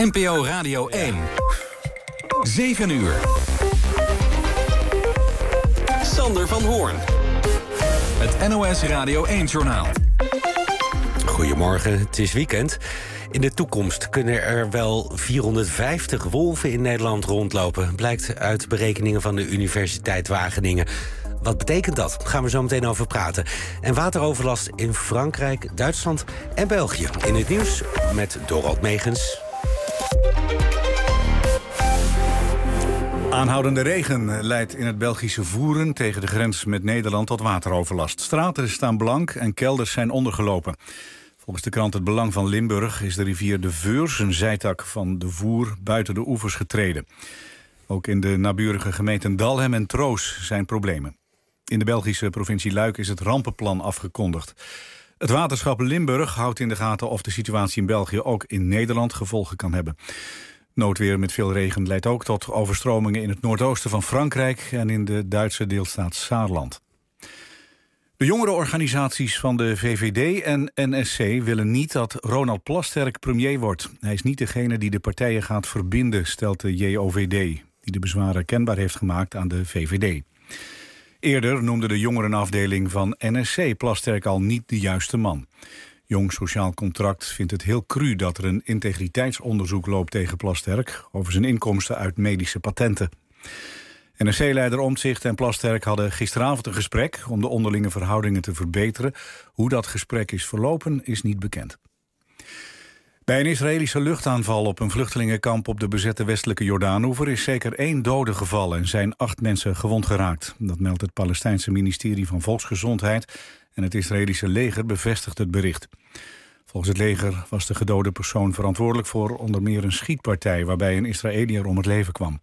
NPO Radio 1. 7 uur. Sander van Hoorn. Het NOS Radio 1-journaal. Goedemorgen, het is weekend. In de toekomst kunnen er wel 450 wolven in Nederland rondlopen. Blijkt uit berekeningen van de Universiteit Wageningen. Wat betekent dat? Daar gaan we zo meteen over praten. En wateroverlast in Frankrijk, Duitsland en België. In het nieuws met Dorald Megens. Aanhoudende regen leidt in het Belgische Voeren tegen de grens met Nederland tot wateroverlast. Straten staan blank en kelders zijn ondergelopen. Volgens de krant Het Belang van Limburg is de rivier de Veurs, een zijtak van de Voer, buiten de oevers getreden. Ook in de naburige gemeenten Dalhem en Troos zijn problemen. In de Belgische provincie Luik is het rampenplan afgekondigd. Het waterschap Limburg houdt in de gaten of de situatie in België ook in Nederland gevolgen kan hebben. Noodweer met veel regen leidt ook tot overstromingen in het noordoosten van Frankrijk en in de Duitse deelstaat Saarland. De jongerenorganisaties van de VVD en NSC willen niet dat Ronald Plasterk premier wordt. Hij is niet degene die de partijen gaat verbinden, stelt de JOVD, die de bezwaren kenbaar heeft gemaakt aan de VVD. Eerder noemde de jongerenafdeling van NSC Plasterk al niet de juiste man. Jong Sociaal Contract vindt het heel cru dat er een integriteitsonderzoek loopt tegen Plasterk over zijn inkomsten uit medische patenten. NSC-leider Omtzigt en Plasterk hadden gisteravond een gesprek om de onderlinge verhoudingen te verbeteren. Hoe dat gesprek is verlopen is niet bekend. Bij een Israëlische luchtaanval op een vluchtelingenkamp op de bezette westelijke Jordaanoever is zeker 1 dode gevallen en zijn 8 mensen gewond geraakt. Dat meldt het Palestijnse ministerie van Volksgezondheid en het Israëlische leger bevestigt het bericht. Volgens het leger was de gedode persoon verantwoordelijk voor onder meer een schietpartij waarbij een Israëliër om het leven kwam.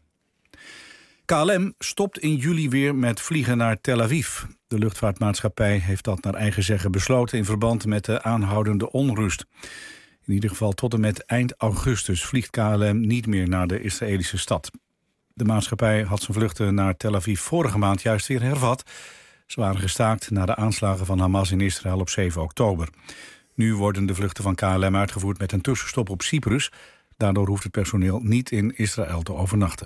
KLM stopt in juli weer met vliegen naar Tel Aviv. De luchtvaartmaatschappij heeft dat naar eigen zeggen besloten in verband met de aanhoudende onrust. In ieder geval tot en met eind augustus vliegt KLM niet meer naar de Israëlische stad. De maatschappij had zijn vluchten naar Tel Aviv vorige maand juist weer hervat. Ze waren gestaakt na de aanslagen van Hamas in Israël op 7 oktober. Nu worden de vluchten van KLM uitgevoerd met een tussenstop op Cyprus. Daardoor hoeft het personeel niet in Israël te overnachten.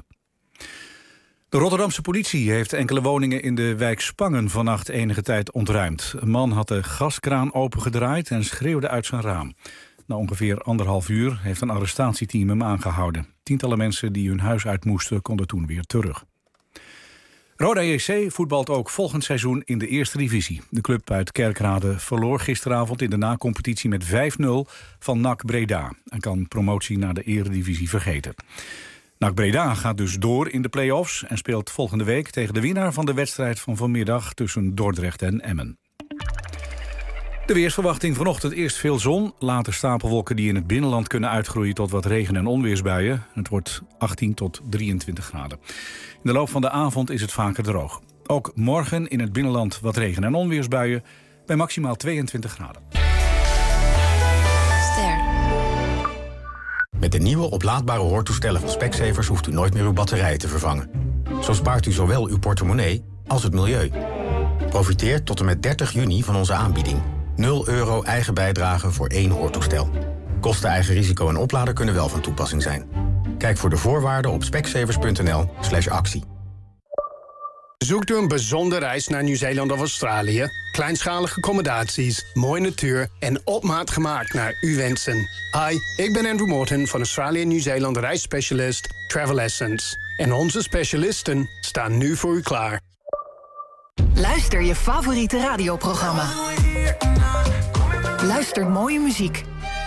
De Rotterdamse politie heeft enkele woningen in de wijk Spangen vannacht enige tijd ontruimd. Een man had de gaskraan opengedraaid en schreeuwde uit zijn raam. Na ongeveer 1,5 uur heeft een arrestatieteam hem aangehouden. Tientallen mensen die hun huis uit moesten konden toen weer terug. Roda JC voetbalt ook volgend seizoen in de eerste divisie. De club uit Kerkrade verloor gisteravond in de nacompetitie met 5-0 van NAC Breda en kan promotie naar de eredivisie vergeten. NAC Breda gaat dus door in de play-offs en speelt volgende week tegen de winnaar van de wedstrijd van vanmiddag tussen Dordrecht en Emmen. De weersverwachting vanochtend eerst veel zon, later stapelwolken die in het binnenland kunnen uitgroeien tot wat regen- en onweersbuien. Het wordt 18 tot 23 graden. In de loop van de avond is het vaker droog. Ook morgen in het binnenland wat regen- en onweersbuien bij maximaal 22 graden. Met de nieuwe oplaadbare hoortoestellen van Specsavers hoeft u nooit meer uw batterijen te vervangen. Zo spaart u zowel uw portemonnee als het milieu. Profiteer tot en met 30 juni van onze aanbieding. €0 eigen bijdrage voor 1 hoortoestel. Kosten, eigen risico en oplader kunnen wel van toepassing zijn. Kijk voor de voorwaarden op specsavers.nl/actie. Zoekt u een bijzondere reis naar Nieuw-Zeeland of Australië? Kleinschalige accommodaties, mooie natuur en op maat gemaakt naar uw wensen. Hi, ik ben Andrew Morton van Australië en Nieuw-Zeeland reisspecialist Travel Essence. En onze specialisten staan nu voor u klaar. Luister je favoriete radioprogramma. Luister mooie muziek.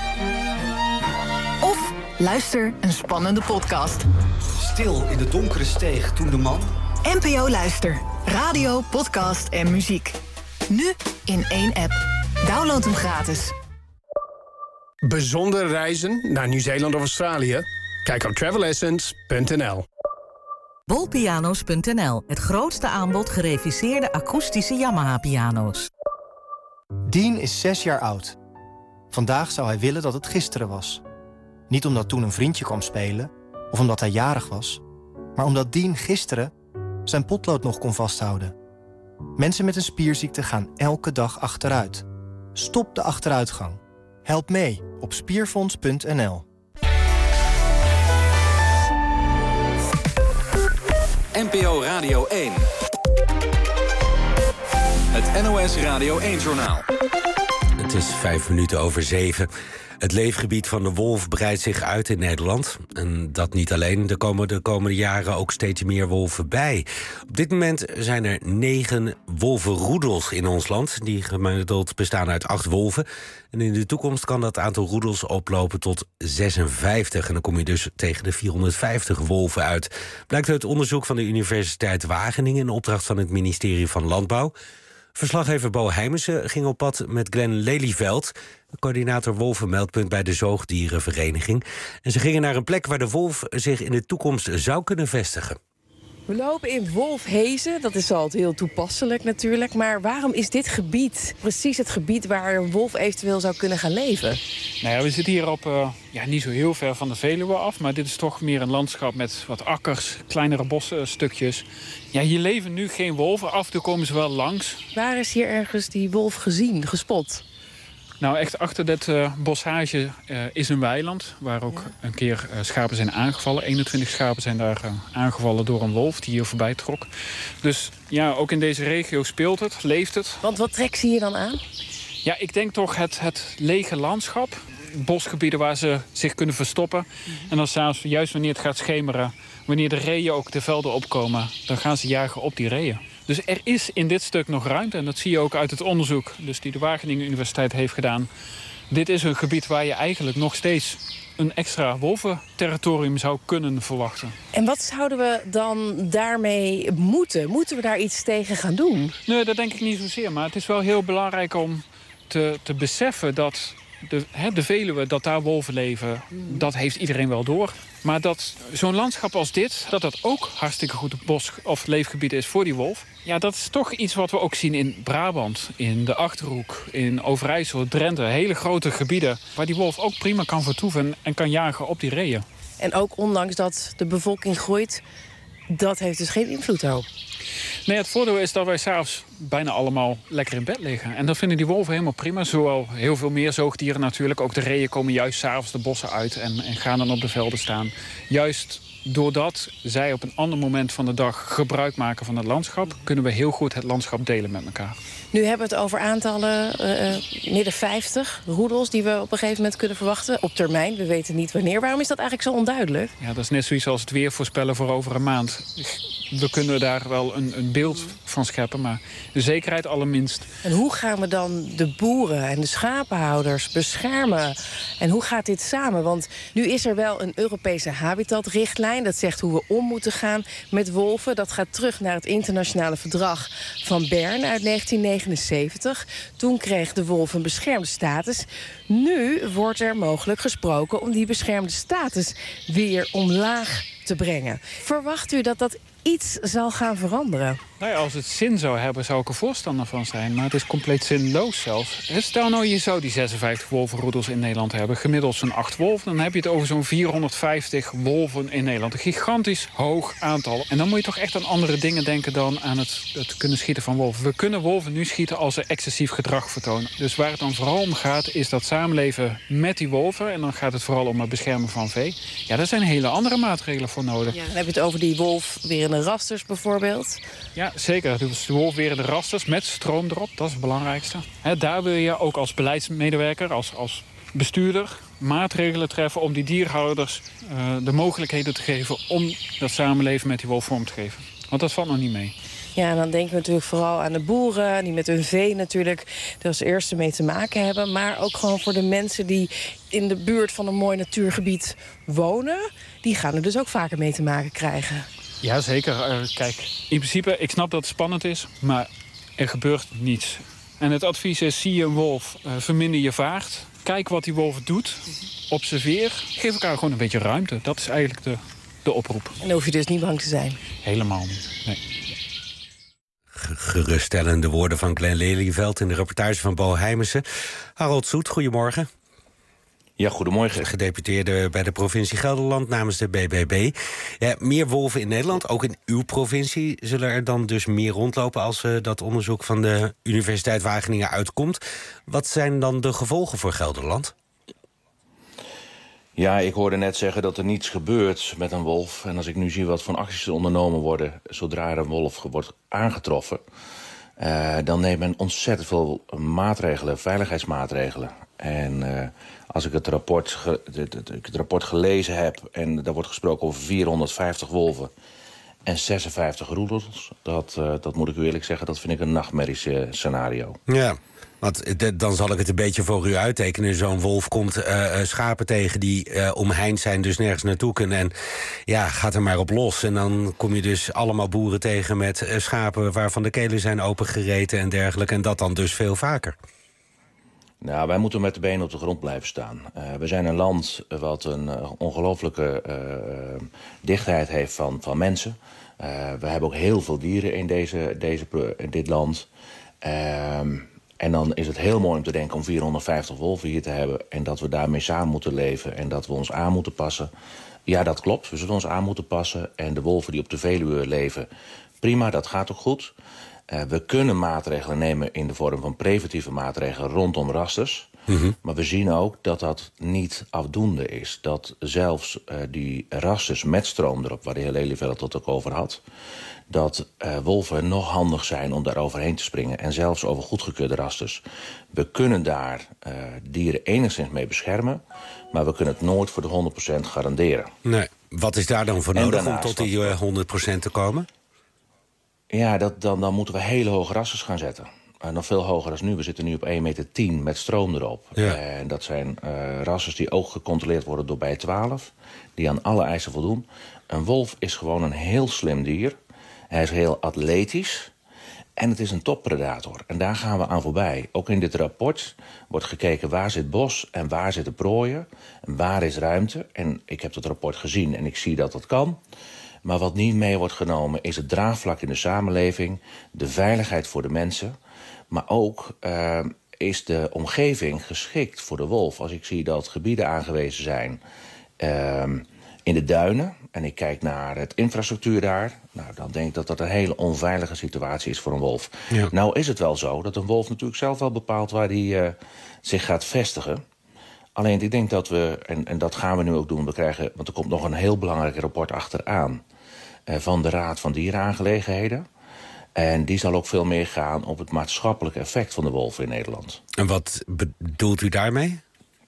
Of luister een spannende podcast. Stil in de donkere steeg toen de man... NPO Luister. Radio, podcast en muziek. Nu in 1 app. Download hem gratis. Bijzondere reizen naar Nieuw-Zeeland of Australië? Kijk op travelessence.nl. Bolpiano's.nl, het grootste aanbod gereviseerde akoestische Yamaha-piano's. Dean is 6 jaar oud. Vandaag zou hij willen dat het gisteren was. Niet omdat toen een vriendje kwam spelen, of omdat hij jarig was, maar omdat Dean gisteren zijn potlood nog kon vasthouden. Mensen met een spierziekte gaan elke dag achteruit. Stop de achteruitgang. Help mee op spierfonds.nl. NPO Radio 1. Het NOS Radio 1-journaal. Het is 7:05. Het leefgebied van de wolf breidt zich uit in Nederland. En dat niet alleen, er komen de komende jaren ook steeds meer wolven bij. Op dit moment zijn er 9 wolvenroedels in ons land. Die gemiddeld bestaan uit 8 wolven. En in de toekomst kan dat aantal roedels oplopen tot 56. En dan kom je dus tegen de 450 wolven uit. Blijkt uit onderzoek van de Universiteit Wageningen in opdracht van het ministerie van Landbouw. Verslaggever Bo Heimensen ging op pad met Glenn Lelyveld, coördinator Wolvenmeldpunt bij de Zoogdierenvereniging. En ze gingen naar een plek waar de wolf zich in de toekomst zou kunnen vestigen. We lopen in Wolfhezen, dat is altijd heel toepasselijk natuurlijk. Maar waarom is dit gebied precies het gebied waar een wolf eventueel zou kunnen gaan leven? Nou ja, we zitten hier op niet zo heel ver van de Veluwe af. Maar dit is toch meer een landschap met wat akkers, kleinere bosstukjes. Ja, hier leven nu geen wolven. Af en toe komen ze wel langs. Waar is hier ergens die wolf gezien, gespot? Nou, echt achter dit bossage is een weiland waar ook een keer schapen zijn aangevallen. 21 schapen zijn daar aangevallen door een wolf die hier voorbij trok. Dus ja, ook in deze regio speelt het, leeft het. Want wat trekt ze hier dan aan? Ja, ik denk toch het lege landschap. Bosgebieden waar ze zich kunnen verstoppen. En dan s'avonds, juist wanneer het gaat schemeren, wanneer de reeën ook de velden opkomen, dan gaan ze jagen op die reeën. Dus er is in dit stuk nog ruimte. En dat zie je ook uit het onderzoek dus die de Wageningen Universiteit heeft gedaan. Dit is een gebied waar je eigenlijk nog steeds een extra wolventerritorium zou kunnen verwachten. En wat zouden we dan daarmee moeten? Moeten we daar iets tegen gaan doen? Nee, dat denk ik niet zozeer. Maar het is wel heel belangrijk om te beseffen dat de Veluwe, dat daar wolven leven, dat heeft iedereen wel door. Maar dat zo'n landschap als dit, dat ook hartstikke goed bos- of leefgebied is voor die wolf. Ja, dat is toch iets wat we ook zien in Brabant, in de Achterhoek, in Overijssel, Drenthe. Hele grote gebieden waar die wolf ook prima kan vertoeven en kan jagen op die reeën. En ook ondanks dat de bevolking groeit, dat heeft dus geen invloed daarop. Nee, het voordeel is dat wij s'avonds bijna allemaal lekker in bed liggen. En dat vinden die wolven helemaal prima. Zowel heel veel meer zoogdieren natuurlijk. Ook de reeën komen juist s'avonds de bossen uit en gaan dan op de velden staan. Juist doordat zij op een ander moment van de dag gebruik maken van het landschap, kunnen we heel goed het landschap delen met elkaar. Nu hebben we het over aantallen, midden 50 roedels die we op een gegeven moment kunnen verwachten. Op termijn, we weten niet wanneer. Waarom is dat eigenlijk zo onduidelijk? Ja, dat is net zoiets als het weer voorspellen voor over een maand. We kunnen daar wel een beeld van scheppen, maar de zekerheid allerminst. En hoe gaan we dan de boeren en de schapenhouders beschermen? En hoe gaat dit samen? Want nu is er wel een Europese habitatrichtlijn. Dat zegt hoe we om moeten gaan met wolven. Dat gaat terug naar het internationale verdrag van Bern uit 1979. Toen kreeg de wolf een beschermde status. Nu wordt er mogelijk gesproken om die beschermde status weer omlaag te brengen. Verwacht u dat dat iets zal gaan veranderen? Nou ja, als het zin zou hebben, zou ik er voorstander van zijn. Maar het is compleet zinloos zelfs. Stel nou, je zou die 56 wolvenroedels in Nederland hebben. Gemiddeld zo'n 8 wolven. Dan heb je het over zo'n 450 wolven in Nederland. Een gigantisch hoog aantal. En dan moet je toch echt aan andere dingen denken dan aan het kunnen schieten van wolven. We kunnen wolven nu schieten als ze excessief gedrag vertonen. Dus waar het dan vooral om gaat, is dat samenleven met die wolven. En dan gaat het vooral om het beschermen van vee. Ja, daar zijn hele andere maatregelen voor nodig. Ja, dan heb je het over die wolf weer in de rasters bijvoorbeeld. Ja, zeker. Dus de wolf weer in de rasters met stroom erop. Dat is het belangrijkste. Daar wil je ook als beleidsmedewerker, als bestuurder, maatregelen treffen om die dierhouders de mogelijkheden te geven om dat samenleven met die wolf vorm te geven. Want dat valt nog niet mee. Ja, en dan denken we natuurlijk vooral aan de boeren, die met hun vee natuurlijk er als eerste mee te maken hebben. Maar ook gewoon voor de mensen die in de buurt van een mooi natuurgebied wonen. Die gaan er dus ook vaker mee te maken krijgen. Ja, zeker. Kijk, in principe, ik snap dat het spannend is, maar er gebeurt niets. En het advies is, zie je een wolf, verminder je vaart. Kijk wat die wolf doet, observeer. Geef elkaar gewoon een beetje ruimte. Dat is eigenlijk de oproep. En dan hoef je dus niet bang te zijn? Helemaal niet, nee. Geruststellende woorden van Glenn Lelyveld in de reportage van Bo Heimensen. Harold Zoet, goedemorgen. Ja, goedemorgen. Gedeputeerde bij de provincie Gelderland namens de BBB. Ja, meer wolven in Nederland, ook in uw provincie. Zullen er dan dus meer rondlopen als dat onderzoek van de Universiteit Wageningen uitkomt? Wat zijn dan de gevolgen voor Gelderland? Ja, ik hoorde net zeggen dat er niets gebeurt met een wolf. En als ik nu zie wat voor acties er ondernomen worden zodra er een wolf wordt aangetroffen, dan neemt men ontzettend veel maatregelen, veiligheidsmaatregelen. En als ik het rapport gelezen heb en daar wordt gesproken over 450 wolven en 56 roedels, dat moet ik u eerlijk zeggen, dat vind ik een nachtmerries scenario. Ja. Want dan zal ik het een beetje voor u uittekenen. Zo'n wolf komt schapen tegen die omheind zijn, dus nergens naartoe kunnen. En ja, gaat er maar op los. En dan kom je dus allemaal boeren tegen met schapen waarvan de kelen zijn opengereten en dergelijke. En dat dan dus veel vaker. Nou, wij moeten met de benen op de grond blijven staan. We zijn een land wat een ongelooflijke dichtheid heeft van mensen. We hebben ook heel veel dieren in dit land. En dan is het heel mooi om te denken om 450 wolven hier te hebben en dat we daarmee samen moeten leven en dat we ons aan moeten passen. Ja, dat klopt. We zullen ons aan moeten passen. En de wolven die op de Veluwe leven, prima, dat gaat ook goed. We kunnen maatregelen nemen in de vorm van preventieve maatregelen rondom rasters. Mm-hmm. Maar we zien ook dat dat niet afdoende is. Dat zelfs die rasters met stroom erop, waar de heer Lelyveld het ook over had, dat wolven nog handig zijn om daar overheen te springen. En zelfs over goedgekeurde rasters. We kunnen daar dieren enigszins mee beschermen, maar we kunnen het nooit voor de 100% garanderen. Nee. Wat is daar dan voor nodig om tot die 100% te komen? Ja, dan moeten we hele hoge rasters gaan zetten. Nog veel hoger dan nu. We zitten nu op 1,10 meter met stroom erop. Ja. En dat zijn rasters die ook gecontroleerd worden door bij 12. Die aan alle eisen voldoen. Een wolf is gewoon een heel slim dier. Hij is heel atletisch. En het is een toppredator. En daar gaan we aan voorbij. Ook in dit rapport wordt gekeken waar zit bos en waar zitten prooien. En waar is ruimte. En ik heb dat rapport gezien en ik zie dat dat kan. Maar wat niet mee wordt genomen is het draagvlak in de samenleving. De veiligheid voor de mensen. Maar ook is de omgeving geschikt voor de wolf. Als ik zie dat gebieden aangewezen zijn in de duinen en ik kijk naar het infrastructuur daar, nou, dan denk ik dat dat een hele onveilige situatie is voor een wolf. Ja. Nou is het wel zo dat een wolf natuurlijk zelf wel bepaalt waar hij zich gaat vestigen. Alleen ik denk dat we, en dat gaan we nu ook doen, want er komt nog een heel belangrijk rapport achteraan van de Raad van Dierenaangelegenheden. En die zal ook veel meer gaan op het maatschappelijke effect van de wolf in Nederland. En wat bedoelt u daarmee?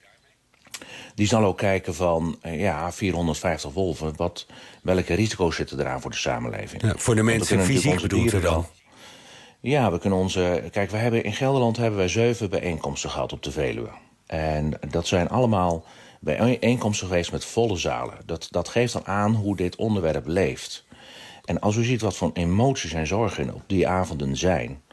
Die zal ook kijken van 450 wolven. Welke risico's zitten eraan voor de samenleving? Ja, voor de mensen fysiek bedoelt u dan? Ja, we kunnen kijk, in Gelderland hebben wij 7 bijeenkomsten gehad op de Veluwe. En dat zijn allemaal bijeenkomsten geweest met volle zalen. Dat geeft dan aan hoe dit onderwerp leeft. En als u ziet wat voor emoties en zorgen op die avonden zijn,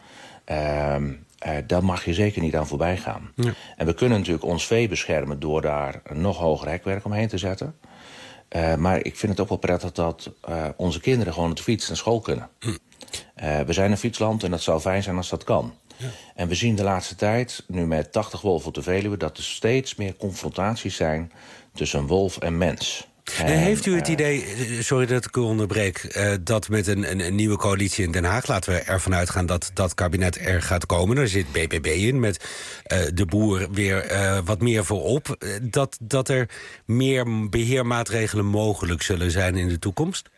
daar mag je zeker niet aan voorbij gaan. Ja. En we kunnen natuurlijk ons vee beschermen door daar een nog hoger hekwerk omheen te zetten. Maar ik vind het ook wel prettig dat onze kinderen gewoon op de fiets naar school kunnen. We zijn een fietsland en dat zou fijn zijn als dat kan. Ja. En we zien de laatste tijd, nu met 80 wolven op de Veluwe, dat er steeds meer confrontaties zijn tussen wolf en mens. Heeft u het idee, sorry dat ik u onderbreek, dat met een nieuwe coalitie in Den Haag, laten we ervan uitgaan dat dat kabinet er gaat komen, er zit BBB in, met de boer weer wat meer voorop, dat er meer beheermaatregelen mogelijk zullen zijn in de toekomst?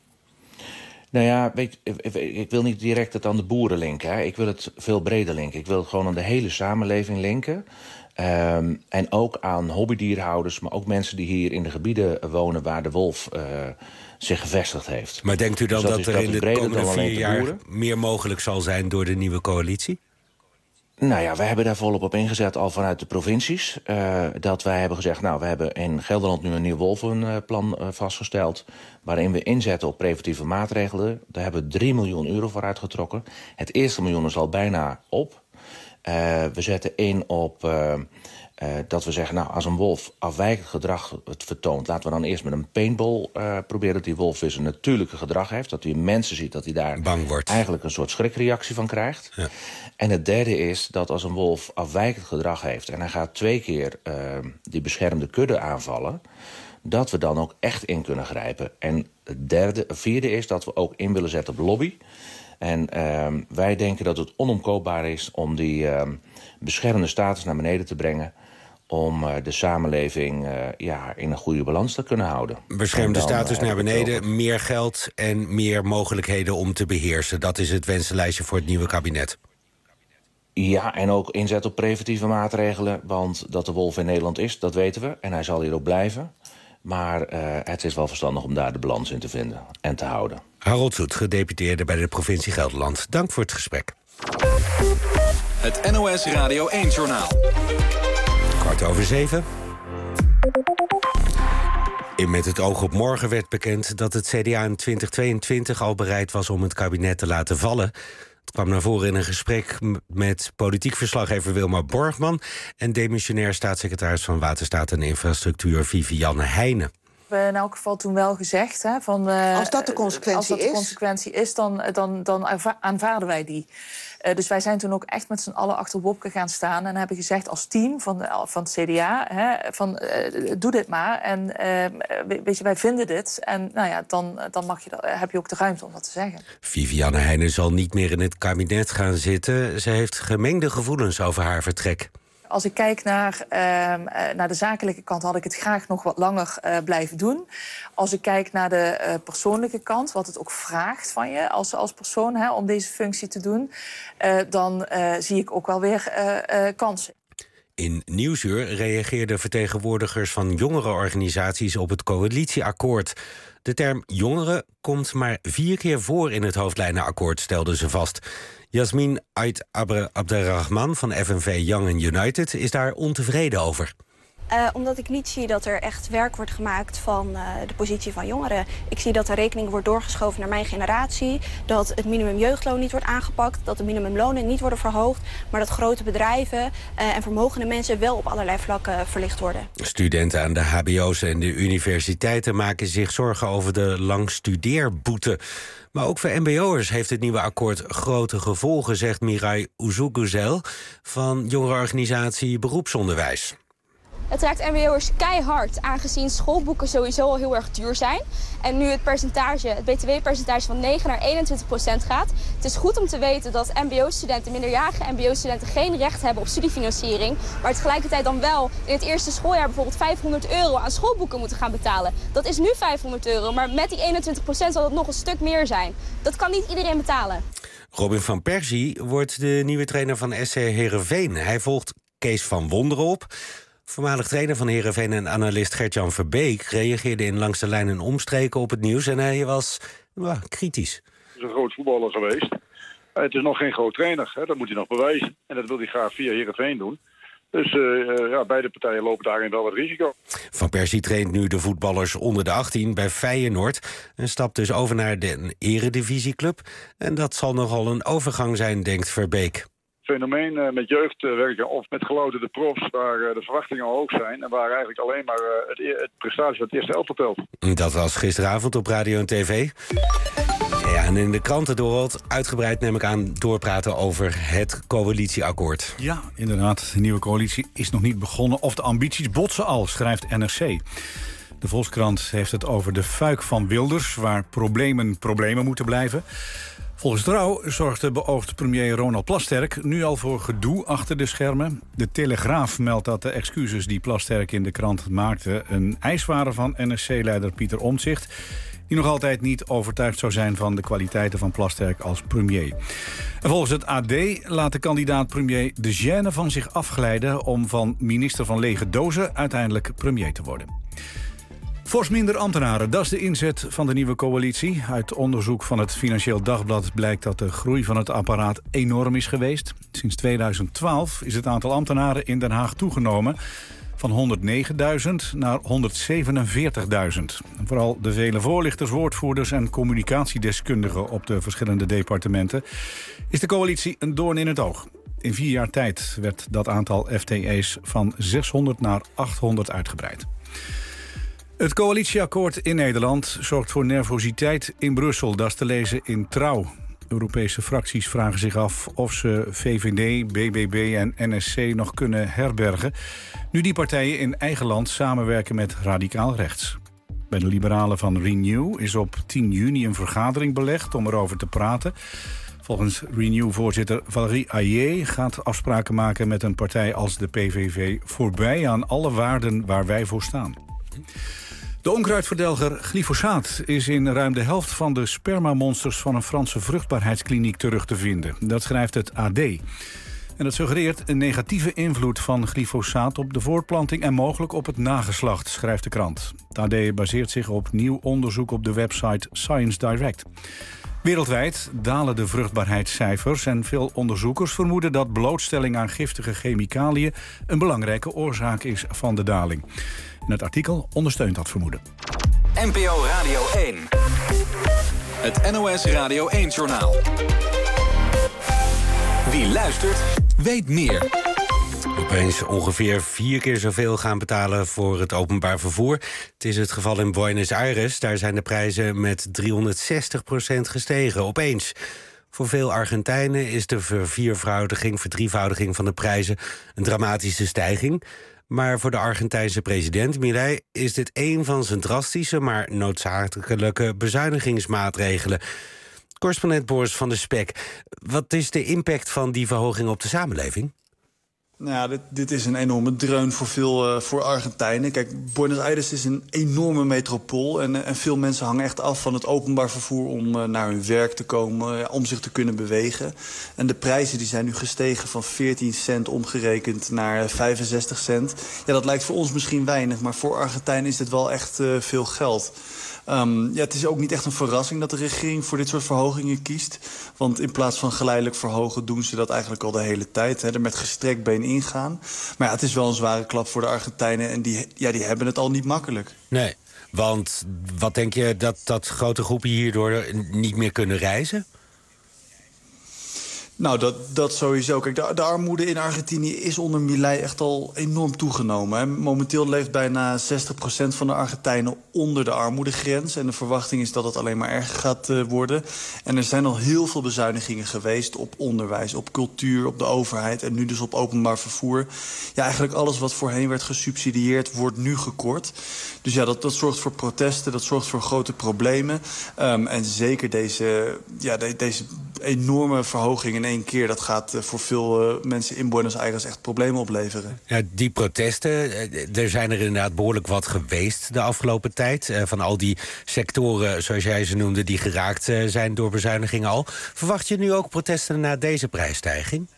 Nou ja, ik wil niet direct het aan de boeren linken. Hè. Ik wil het veel breder linken. Ik wil het gewoon aan de hele samenleving linken. En ook aan hobbydierhouders, maar ook mensen die hier in de gebieden wonen waar de wolf zich gevestigd heeft. Maar denkt u dan dus dat er in de komende 4 jaar meer mogelijk zal zijn door de nieuwe coalitie? Nou ja, wij hebben daar volop op ingezet al vanuit de provincies. Dat wij hebben gezegd, we hebben in Gelderland nu een nieuw wolvenplan vastgesteld, waarin we inzetten op preventieve maatregelen. Daar hebben we 3 miljoen euro voor uitgetrokken. Het eerste miljoen is al bijna op. We zetten in op dat we zeggen, als een wolf afwijkend gedrag het vertoont, laten we dan eerst met een paintball proberen dat die wolf weer zijn natuurlijke gedrag heeft. Dat hij mensen ziet, dat hij daar bang wordt. Eigenlijk een soort schrikreactie van krijgt. Ja. En het derde is dat als een wolf afwijkend gedrag heeft en hij gaat 2 keer die beschermde kudde aanvallen, dat we dan ook echt in kunnen grijpen. En het vierde is dat we ook in willen zetten op lobby. En wij denken dat het onomkoopbaar is om die beschermende status naar beneden te brengen, om de samenleving in een goede balans te kunnen houden. Beschermde status naar beneden, meer geld en meer mogelijkheden om te beheersen. Dat is het wensenlijstje voor het nieuwe kabinet. Ja, en ook inzet op preventieve maatregelen. Want dat de wolf in Nederland is, dat weten we. En hij zal hierop blijven. Maar het is wel verstandig om daar de balans in te vinden en te houden. Harold Zoet, gedeputeerde bij de provincie Gelderland. Dank voor het gesprek. Het NOS Radio 1-journaal. 6:15. In Met het oog op morgen werd bekend dat het CDA in 2022 al bereid was om het kabinet te laten vallen. Het kwam naar voren in een gesprek met politiek verslaggever Wilma Borgman en demissionair staatssecretaris van Waterstaat en Infrastructuur Viviane Heijnen. We hebben in elk geval toen wel gezegd, hè, van, als dat de consequentie is, dan aanvaarden wij die. Dus wij zijn toen ook echt met z'n allen achter Wopke gaan staan en hebben gezegd als team van het CDA, doe dit maar. En weet je, wij vinden dit. En nou ja, dan heb je ook de ruimte om dat te zeggen. Viviane Heijnen zal niet meer in het kabinet gaan zitten. Ze heeft gemengde gevoelens over haar vertrek. Als ik kijk naar de zakelijke kant, had ik het graag nog wat langer blijven doen. Als ik kijk naar de persoonlijke kant, wat het ook vraagt van je als persoon om deze functie te doen, dan zie ik ook wel weer kansen. In Nieuwsuur reageerden vertegenwoordigers van jongerenorganisaties op het coalitieakkoord. De term jongeren komt maar 4 keer voor in het hoofdlijnenakkoord, stelden ze vast. Jasmin Ait Abderrahman van FNV Young and United is daar ontevreden over. Omdat ik niet zie dat er echt werk wordt gemaakt van de positie van jongeren. Ik zie dat de rekening wordt doorgeschoven naar mijn generatie. Dat het minimumjeugdloon niet wordt aangepakt. Dat de minimumlonen niet worden verhoogd. Maar dat grote bedrijven en vermogende mensen wel op allerlei vlakken verlicht worden. Studenten aan de hbo's en de universiteiten maken zich zorgen over de langstudeerboete. Maar ook voor mbo'ers heeft het nieuwe akkoord grote gevolgen, zegt Mirai Oezoguzel van jongerenorganisatie Beroepsonderwijs. Het raakt mbo'ers keihard, aangezien schoolboeken sowieso al heel erg duur zijn. En nu het btw-percentage van 9 naar 21% gaat. Het is goed om te weten dat mbo-studenten, minderjarige mbo-studenten, geen recht hebben op studiefinanciering. Maar tegelijkertijd dan wel in het eerste schooljaar bijvoorbeeld €500 aan schoolboeken moeten gaan betalen. Dat is nu €500, maar met die 21% zal het nog een stuk meer zijn. Dat kan niet iedereen betalen. Robin van Persie wordt de nieuwe trainer van SC Heerenveen. Hij volgt Kees van Wonderen op. Voormalig trainer van Heerenveen en analist Gert-Jan Verbeek reageerde in Langs de Lijn en Omstreken op het nieuws en hij was kritisch. Hij is een groot voetballer geweest. Het is nog geen groot trainer, hè? Dat moet hij nog bewijzen. En dat wil hij graag via Heerenveen doen. Dus beide partijen lopen daarin wel wat risico. Van Persie traint nu de voetballers onder de 18 bij Feyenoord en stapt dus over naar de eredivisieclub. En dat zal nogal een overgang zijn, denkt Verbeek. Fenomeen met jeugd werken of met gelouterde profs waar de verwachtingen al hoog zijn en waar eigenlijk alleen maar het prestatie van het eerste elftal telt. Dat was gisteravond op radio en tv. Ja, en in de kranten, Dorot, uitgebreid neem ik aan doorpraten over het coalitieakkoord. Ja, inderdaad. De nieuwe coalitie is nog niet begonnen of de ambities botsen al, schrijft NRC. De Volkskrant heeft het over de fuik van Wilders, waar problemen moeten blijven. Volgens Trouw zorgt de beoogde premier Ronald Plasterk nu al voor gedoe achter de schermen. De Telegraaf meldt dat de excuses die Plasterk in de krant maakte een eis waren van NSC-leider Pieter Omtzigt, die nog altijd niet overtuigd zou zijn van de kwaliteiten van Plasterk als premier. En volgens het AD laat de kandidaat-premier de gêne van zich afglijden om van minister van lege dozen uiteindelijk premier te worden. Fors minder ambtenaren, dat is de inzet van de nieuwe coalitie. Uit onderzoek van het Financieel Dagblad blijkt dat de groei van het apparaat enorm is geweest. Sinds 2012 is het aantal ambtenaren in Den Haag toegenomen van 109.000 naar 147.000. Vooral de vele voorlichters, woordvoerders en communicatiedeskundigen op de verschillende departementen is de coalitie een doorn in het oog. In 4 jaar tijd werd dat aantal FTE's van 600 naar 800 uitgebreid. Het coalitieakkoord in Nederland zorgt voor nervositeit in Brussel. Dat is te lezen in Trouw. Europese fracties vragen zich af of ze VVD, BBB en NSC nog kunnen herbergen, nu die partijen in eigen land samenwerken met radicaal rechts. Bij de liberalen van Renew is op 10 juni een vergadering belegd om erover te praten. Volgens Renew-voorzitter Valérie Ayé gaat afspraken maken met een partij als de PVV voorbij aan alle waarden waar wij voor staan. De onkruidverdelger glyfosaat is in ruim de helft van de spermamonsters van een Franse vruchtbaarheidskliniek terug te vinden. Dat schrijft het AD. En dat suggereert een negatieve invloed van glyfosaat op de voortplanting en mogelijk op het nageslacht, schrijft de krant. Het AD baseert zich op nieuw onderzoek op de website Science Direct. Wereldwijd dalen de vruchtbaarheidscijfers en veel onderzoekers vermoeden dat blootstelling aan giftige chemicaliën een belangrijke oorzaak is van de daling. En het artikel ondersteunt dat vermoeden. NPO Radio 1. Het NOS Radio 1-journaal. Wie luistert, weet meer. Opeens ongeveer 4 keer zoveel gaan betalen voor het openbaar vervoer. Het is het geval in Buenos Aires. Daar zijn de prijzen met 360% gestegen, opeens. Voor veel Argentijnen is de verdrievoudiging van de prijzen een dramatische stijging. Maar voor de Argentijnse president Milei is dit een van zijn drastische, maar noodzakelijke bezuinigingsmaatregelen. Correspondent Boris van der Spek, wat is de impact van die verhoging op de samenleving? Nou ja, dit is een enorme dreun voor Argentijnen. Kijk, Buenos Aires is een enorme metropool. En veel mensen hangen echt af van het openbaar vervoer om naar hun werk te komen, om zich te kunnen bewegen. En de prijzen die zijn nu gestegen van 14 cent omgerekend naar 65 cent. Ja, dat lijkt voor ons misschien weinig, maar voor Argentijnen is dit wel echt veel geld. Het is ook niet echt een verrassing dat de regering voor dit soort verhogingen kiest. Want in plaats van geleidelijk verhogen doen ze dat eigenlijk al de hele tijd. Er met gestrekt been ingaan. Maar ja, het is wel een zware klap voor de Argentijnen. En die hebben het al niet makkelijk. Nee, want wat denk je dat grote groepen hierdoor niet meer kunnen reizen? Nou, dat sowieso. Kijk, de armoede in Argentinië is onder Milei echt al enorm toegenomen. Hè. Momenteel leeft bijna 60% van de Argentijnen onder de armoedegrens. En de verwachting is dat het alleen maar erger gaat worden. En er zijn al heel veel bezuinigingen geweest op onderwijs, op cultuur, op de overheid en nu dus op openbaar vervoer. Ja, eigenlijk alles wat voorheen werd gesubsidieerd wordt nu gekort. Dus ja, dat zorgt voor protesten, dat zorgt voor grote problemen. En zeker deze enorme verhoging in één keer, dat gaat voor veel mensen in Buenos Aires echt problemen opleveren. Ja, die protesten, er zijn er inderdaad behoorlijk wat geweest de afgelopen tijd. Van al die sectoren, zoals jij ze noemde, die geraakt zijn door bezuinigingen al. Verwacht je nu ook protesten na deze prijsstijging?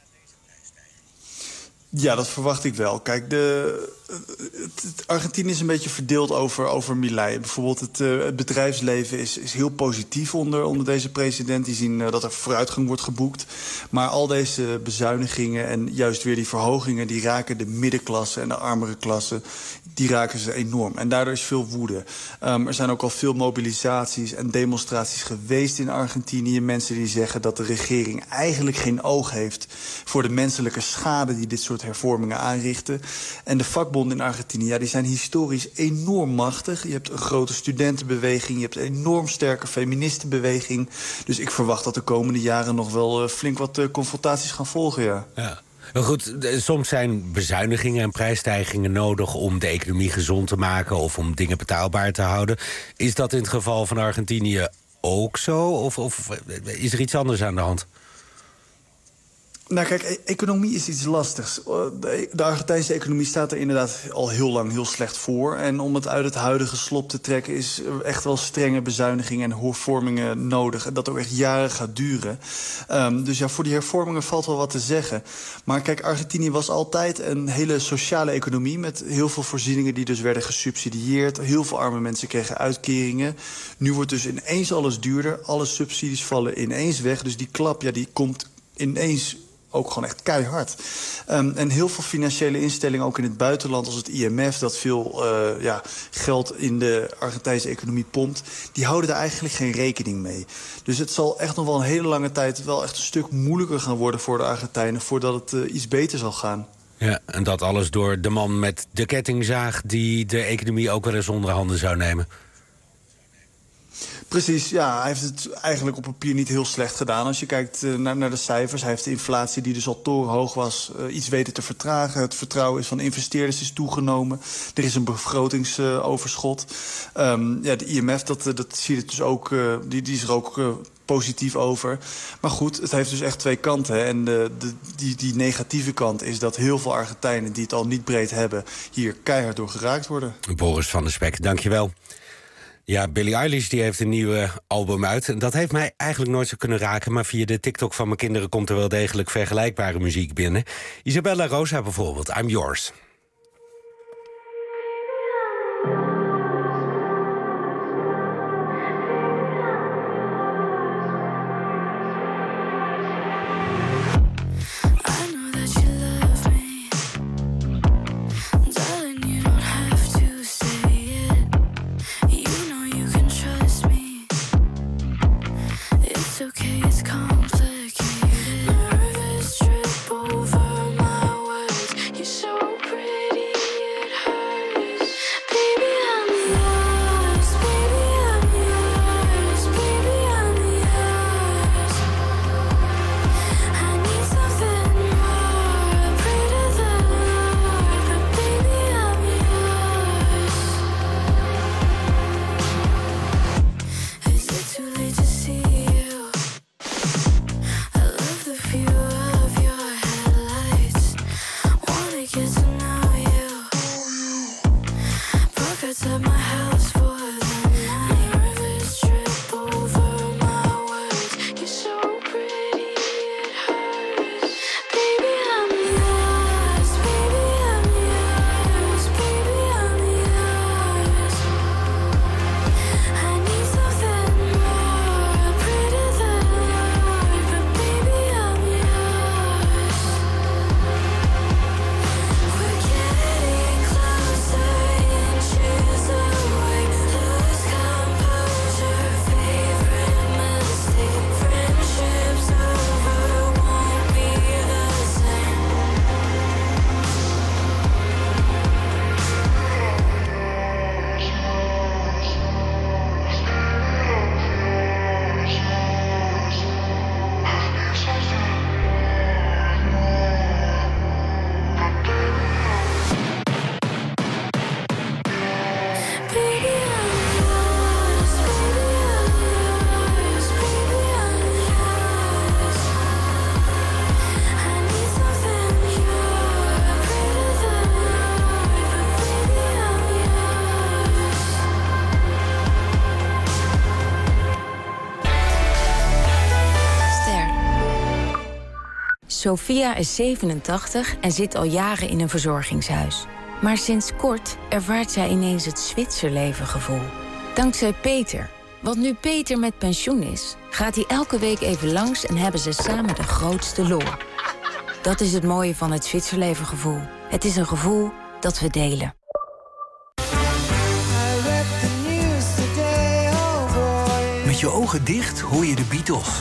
Ja, dat verwacht ik wel. Kijk, Argentinië is een beetje verdeeld over Milei. Bijvoorbeeld het bedrijfsleven is heel positief onder deze president. Die zien dat er vooruitgang wordt geboekt. Maar al deze bezuinigingen en juist weer die verhogingen, die raken de middenklasse en de armere klasse, die raken ze enorm. En daardoor is veel woede. Er zijn ook al veel mobilisaties en demonstraties geweest in Argentinië. Mensen die zeggen dat de regering eigenlijk geen oog heeft voor de menselijke schade die dit soort hervormingen aanrichten. En de vakbonden in Argentinië, die zijn historisch enorm machtig. Je hebt een grote studentenbeweging, je hebt een enorm sterke feministenbeweging. Dus ik verwacht dat de komende jaren nog wel flink wat confrontaties gaan volgen, ja. Maar goed, soms zijn bezuinigingen en prijsstijgingen nodig om de economie gezond te maken of om dingen betaalbaar te houden. Is dat in het geval van Argentinië ook zo? Of is er iets anders aan de hand? Nou kijk, economie is iets lastigs. De Argentijnse economie staat er inderdaad al heel lang heel slecht voor. En om het uit het huidige slop te trekken is echt wel strenge bezuinigingen en hervormingen nodig. En dat ook echt jaren gaat duren. Dus ja, voor die hervormingen valt wel wat te zeggen. Maar kijk, Argentinië was altijd een hele sociale economie met heel veel voorzieningen die dus werden gesubsidieerd. Heel veel arme mensen kregen uitkeringen. Nu wordt dus ineens alles duurder. Alle subsidies vallen ineens weg. Dus die klap, ja, die komt ineens ook gewoon echt keihard. En heel veel financiële instellingen, ook in het buitenland, als het IMF, dat veel geld in de Argentijnse economie pompt, die houden daar eigenlijk geen rekening mee. Dus het zal echt nog wel een hele lange tijd wel echt een stuk moeilijker gaan worden voor de Argentijnen voordat het iets beter zal gaan. Ja, en dat alles door de man met de kettingzaag die de economie ook wel eens onder handen zou nemen. Precies, ja. Hij heeft het eigenlijk op papier niet heel slecht gedaan. Als je kijkt naar de cijfers. Hij heeft de inflatie, die dus al torenhoog was, iets weten te vertragen. Het vertrouwen van investeerders is toegenomen. Er is een begrotingsoverschot. De IMF, dat zie je dus ook, die is er ook positief over. Maar goed, het heeft dus echt twee kanten. Hè. En die negatieve kant is dat heel veel Argentijnen die het al niet breed hebben hier keihard door geraakt worden. Boris van der Spek, dankjewel. Ja, Billie Eilish die heeft een nieuwe album uit. En dat heeft mij eigenlijk nooit zo kunnen raken, maar via de TikTok van mijn kinderen komt er wel degelijk vergelijkbare muziek binnen. Isabella Rosa bijvoorbeeld, I'm Yours. Sophia is 87 en zit al jaren in een verzorgingshuis. Maar sinds kort ervaart zij ineens het Zwitserleven-gevoel. Dankzij Peter. Want nu Peter met pensioen is, gaat hij elke week even langs en hebben ze samen de grootste lol. Dat is het mooie van het Zwitserleven-gevoel. Het is een gevoel dat we delen. Met je ogen dicht hoor je de Beatles.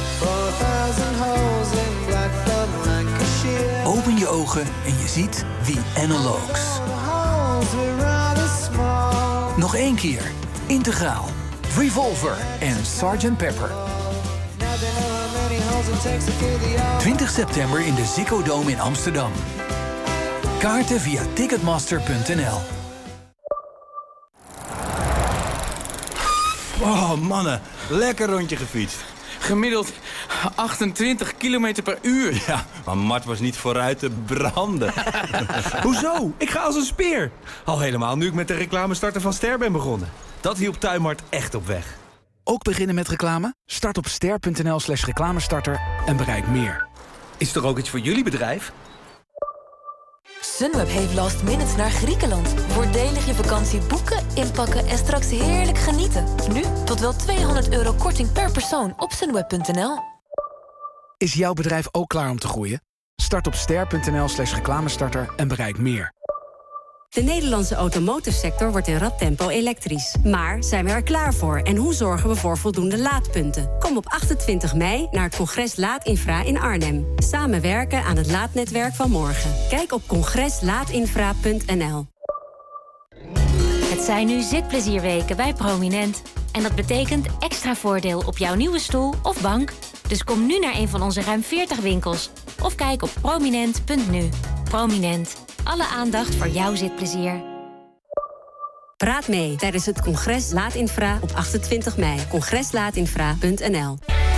Open je ogen en je ziet The Analogues. Nog één keer, integraal. Revolver en Sgt. Pepper. 20 september in de Ziggo Dome in Amsterdam. Kaarten via ticketmaster.nl. Oh, mannen. Lekker rondje gefietst. Gemiddeld 28 km per uur. Ja, maar Mart was niet vooruit te branden. Hoezo? Ik ga als een speer. Al helemaal nu ik met de reclamestarter van Ster ben begonnen. Dat hielp Tuinmart echt op weg. Ook beginnen met reclame? Start op ster.nl/reclamestarter en bereik meer. Is er ook iets voor jullie bedrijf? Sunweb heeft last minutes naar Griekenland. Voordelig je vakantie boeken, inpakken en straks heerlijk genieten. Nu tot wel €200 korting per persoon op sunweb.nl. Is jouw bedrijf ook klaar om te groeien? Start op ster.nl/reclamestarter en bereik meer. De Nederlandse automotive-sector wordt in rap tempo elektrisch. Maar zijn we er klaar voor? En hoe zorgen we voor voldoende laadpunten? Kom op 28 mei naar het congres Laadinfra in Arnhem. Samenwerken aan het laadnetwerk van morgen. Kijk op congreslaadinfra.nl. Het zijn nu zitplezierweken bij Prominent. En dat betekent extra voordeel op jouw nieuwe stoel of bank. Dus kom nu naar een van onze ruim 40 winkels. Of kijk op prominent.nu. Prominent. Alle aandacht voor jouw zitplezier. Praat mee tijdens het congres Laatinfra op 28 mei. Congreslaatinfra.nl.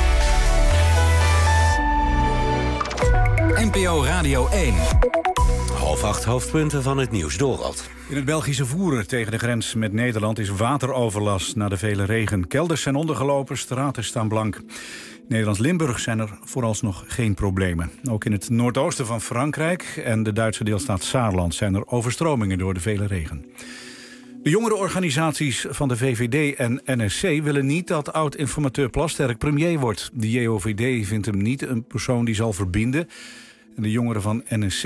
NPO Radio 1. 7:30 hoofdpunten van het nieuws. Dorald. In het Belgische Voeren tegen de grens met Nederland is wateroverlast na de vele regen. Kelders zijn ondergelopen, straten staan blank. In Nederlands Limburg zijn er vooralsnog geen problemen. Ook in het noordoosten van Frankrijk en de Duitse deelstaat Saarland zijn er overstromingen door de vele regen. De jongerenorganisaties van de VVD en NSC willen niet dat oud-informateur Plasterk premier wordt. De JOVD vindt hem niet een persoon die zal verbinden. En de jongeren van NSC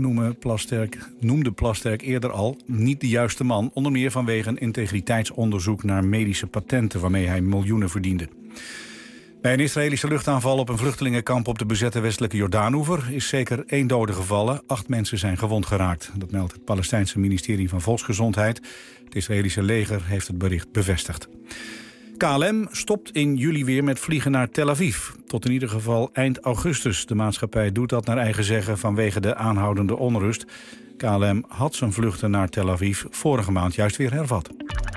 noemden Plasterk eerder al niet de juiste man. Onder meer vanwege een integriteitsonderzoek naar medische patenten waarmee hij miljoenen verdiende. Bij een Israëlische luchtaanval op een vluchtelingenkamp op de bezette westelijke Jordaanoever is zeker 1 dode gevallen. 8 mensen zijn gewond geraakt. Dat meldt het Palestijnse ministerie van Volksgezondheid. Het Israëlische leger heeft het bericht bevestigd. KLM stopt in juli weer met vliegen naar Tel Aviv. Tot in ieder geval eind augustus. De maatschappij doet dat naar eigen zeggen vanwege de aanhoudende onrust. KLM had zijn vluchten naar Tel Aviv vorige maand juist weer hervat.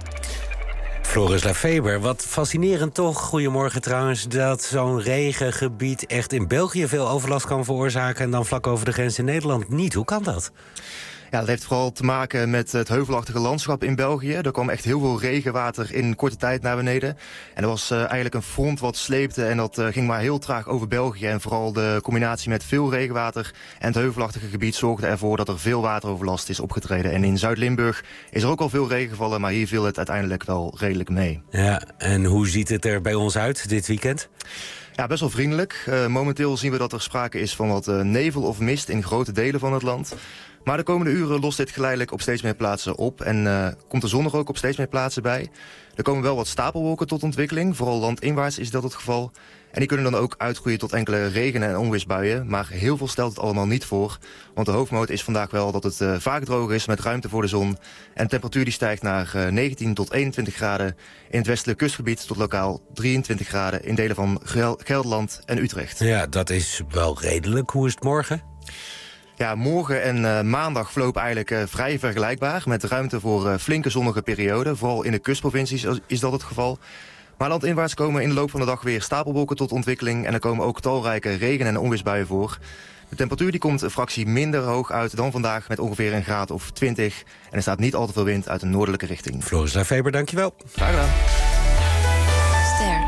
Floris Lefeber, wat fascinerend toch, goedemorgen trouwens, dat zo'n regengebied echt in België veel overlast kan veroorzaken en dan vlak over de grens in Nederland niet. Hoe kan dat? Ja, dat heeft vooral te maken met het heuvelachtige landschap in België. Er kwam echt heel veel regenwater in korte tijd naar beneden. En er was eigenlijk een front wat sleepte en dat ging maar heel traag over België. En vooral de combinatie met veel regenwater en het heuvelachtige gebied zorgde ervoor dat er veel wateroverlast is opgetreden. En in Zuid-Limburg is er ook al veel regen gevallen, maar hier viel het uiteindelijk wel redelijk mee. Ja, en hoe ziet het er bij ons uit dit weekend? Ja, best wel vriendelijk. Momenteel zien we dat er sprake is van wat nevel of mist in grote delen van het land. Maar de komende uren lost dit geleidelijk op steeds meer plaatsen op. En komt de zon er ook op steeds meer plaatsen bij. Er komen wel wat stapelwolken tot ontwikkeling. Vooral landinwaarts is dat het geval. En die kunnen dan ook uitgroeien tot enkele regen- en onweersbuien. Maar heel veel stelt het allemaal niet voor. Want de hoofdmoot is vandaag wel dat het vaak droog is met ruimte voor de zon. En de temperatuur die stijgt naar 19 tot 21 graden. In het westelijk kustgebied tot lokaal 23 graden. In delen van Gelderland en Utrecht. Ja, dat is wel redelijk. Hoe is het morgen? Ja, morgen en maandag verlopen eigenlijk vrij vergelijkbaar. Met ruimte voor flinke zonnige perioden. Vooral in de kustprovincies is dat het geval. Maar landinwaarts komen in de loop van de dag weer stapelwolken tot ontwikkeling. En er komen ook talrijke regen- en onweersbuien voor. De temperatuur die komt een fractie minder hoog uit dan vandaag. Met ongeveer een graad of 20. En er staat niet al te veel wind uit een noordelijke richting. Floris Lefeber, dankjewel. Graag gedaan. Ster.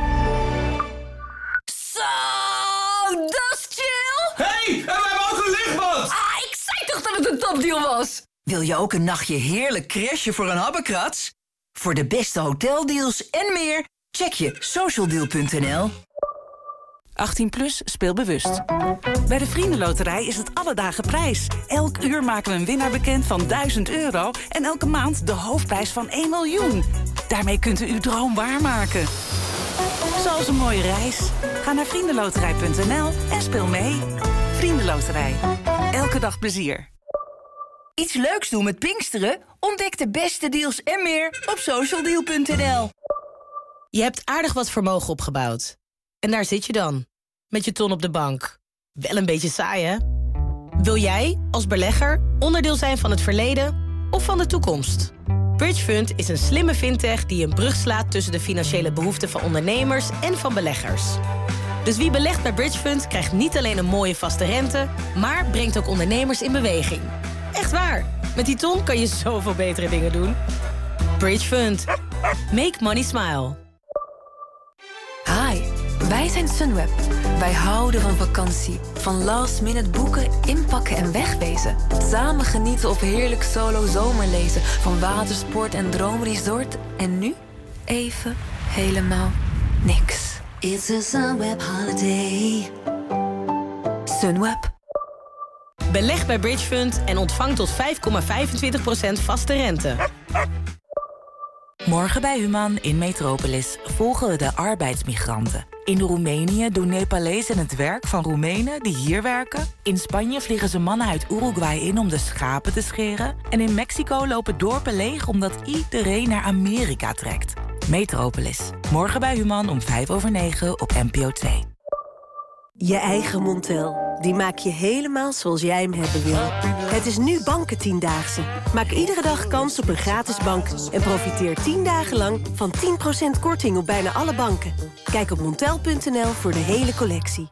Zo, dat is chill! Hey, en we hebben ook een lichtbad! Ah, ik zei toch dat het een topdeal was? Wil je ook een nachtje heerlijk crashen voor een habbekrats? Voor de beste hoteldeals en meer, check je socialdeal.nl. 18+, speel bewust. Bij de Vriendenloterij is het alle dagen prijs. Elk uur maken we een winnaar bekend van €1000 en elke maand de hoofdprijs van 1 miljoen. Daarmee kunt u uw droom waarmaken. Zoals een mooie reis. Ga naar vriendenloterij.nl en speel mee. Vriendenloterij. Elke dag plezier. Iets leuks doen met Pinksteren? Ontdek de beste deals en meer op socialdeal.nl. Je hebt aardig wat vermogen opgebouwd. En daar zit je dan, met je ton op de bank. Wel een beetje saai, hè? Wil jij, als belegger, onderdeel zijn van het verleden of van de toekomst? Bridgefund is een slimme fintech die een brug slaat tussen de financiële behoeften van ondernemers en van beleggers. Dus wie belegt bij Bridgefund krijgt niet alleen een mooie vaste rente, maar brengt ook ondernemers in beweging. Echt waar, met die ton kan je zoveel betere dingen doen. Bridgefund. Make money smile. Hi, wij zijn Sunweb. Wij houden van vakantie. Van last minute boeken, inpakken en wegwezen. Samen genieten of heerlijk solo zomerlezen. Van watersport en droomresort. En nu even helemaal niks. It's a Sunweb holiday. Sunweb. Beleg bij Bridgefund en ontvang tot 5,25% vaste rente. Morgen bij Human in Metropolis volgen we de arbeidsmigranten. In Roemenië doen Nepalezen het werk van Roemenen die hier werken. In Spanje vliegen ze mannen uit Uruguay in om de schapen te scheren. En in Mexico lopen dorpen leeg omdat iedereen naar Amerika trekt. Metropolis. Morgen bij Human om 9:05 op NPO 2. Je eigen Montel. Die maak je helemaal zoals jij hem hebben wil. Het is nu Banken-10-daagse. Maak iedere dag kans op een gratis bank. En profiteer 10 dagen lang van 10% korting op bijna alle banken. Kijk op montel.nl voor de hele collectie.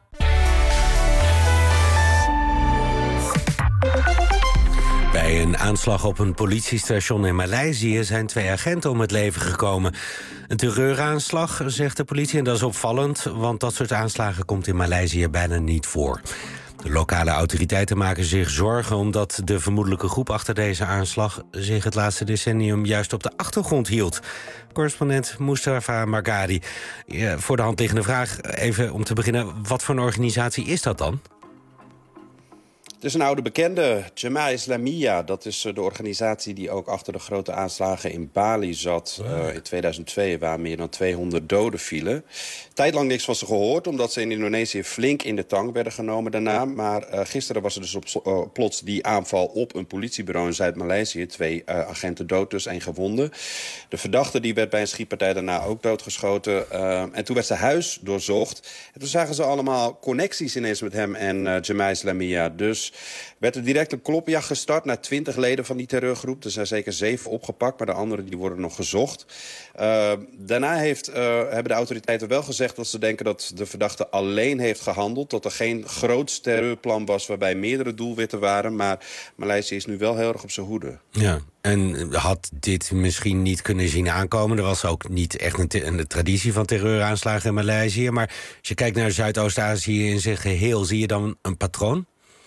Bij een aanslag op een politiestation in Maleisië zijn 2 agenten om het leven gekomen. Een terreuraanslag, zegt de politie, en dat is opvallend, want dat soort aanslagen komt in Maleisië bijna niet voor. De lokale autoriteiten maken zich zorgen omdat de vermoedelijke groep achter deze aanslag zich het laatste decennium juist op de achtergrond hield. Correspondent Mustafa Margadi. Voor de hand liggende vraag, even om te beginnen, wat voor een organisatie is dat dan? Het is een oude bekende, Jemaah Islamiyah. Dat is de organisatie die ook achter de grote aanslagen in Bali zat in 2002... waar meer dan 200 doden vielen. Tijdlang niks van ze gehoord, omdat ze in Indonesië flink in de tang werden genomen daarna. Maar gisteren was er dus plots die aanval op een politiebureau in Zuid-Maleisië. 2 agenten dood, dus 1 gewonde. De verdachte die werd bij een schietpartij daarna ook doodgeschoten. En toen werd zijn huis doorzocht. En toen zagen ze allemaal connecties ineens met hem en Jemaah Islamiyah. Dus werd er direct een klopjacht gestart naar 20 leden van die terreurgroep. Er zijn zeker 7 opgepakt, maar de anderen die worden nog gezocht. Daarna hebben de autoriteiten wel gezegd dat ze denken dat de verdachte alleen heeft gehandeld. Dat er geen groot terreurplan was waarbij meerdere doelwitten waren. Maar Maleisië is nu wel heel erg op zijn hoede. Ja, en had dit misschien niet kunnen zien aankomen? Er was ook niet echt een traditie van terreuraanslagen in Maleisië. Maar als je kijkt naar Zuidoost-Azië in zijn geheel, zie je dan een patroon?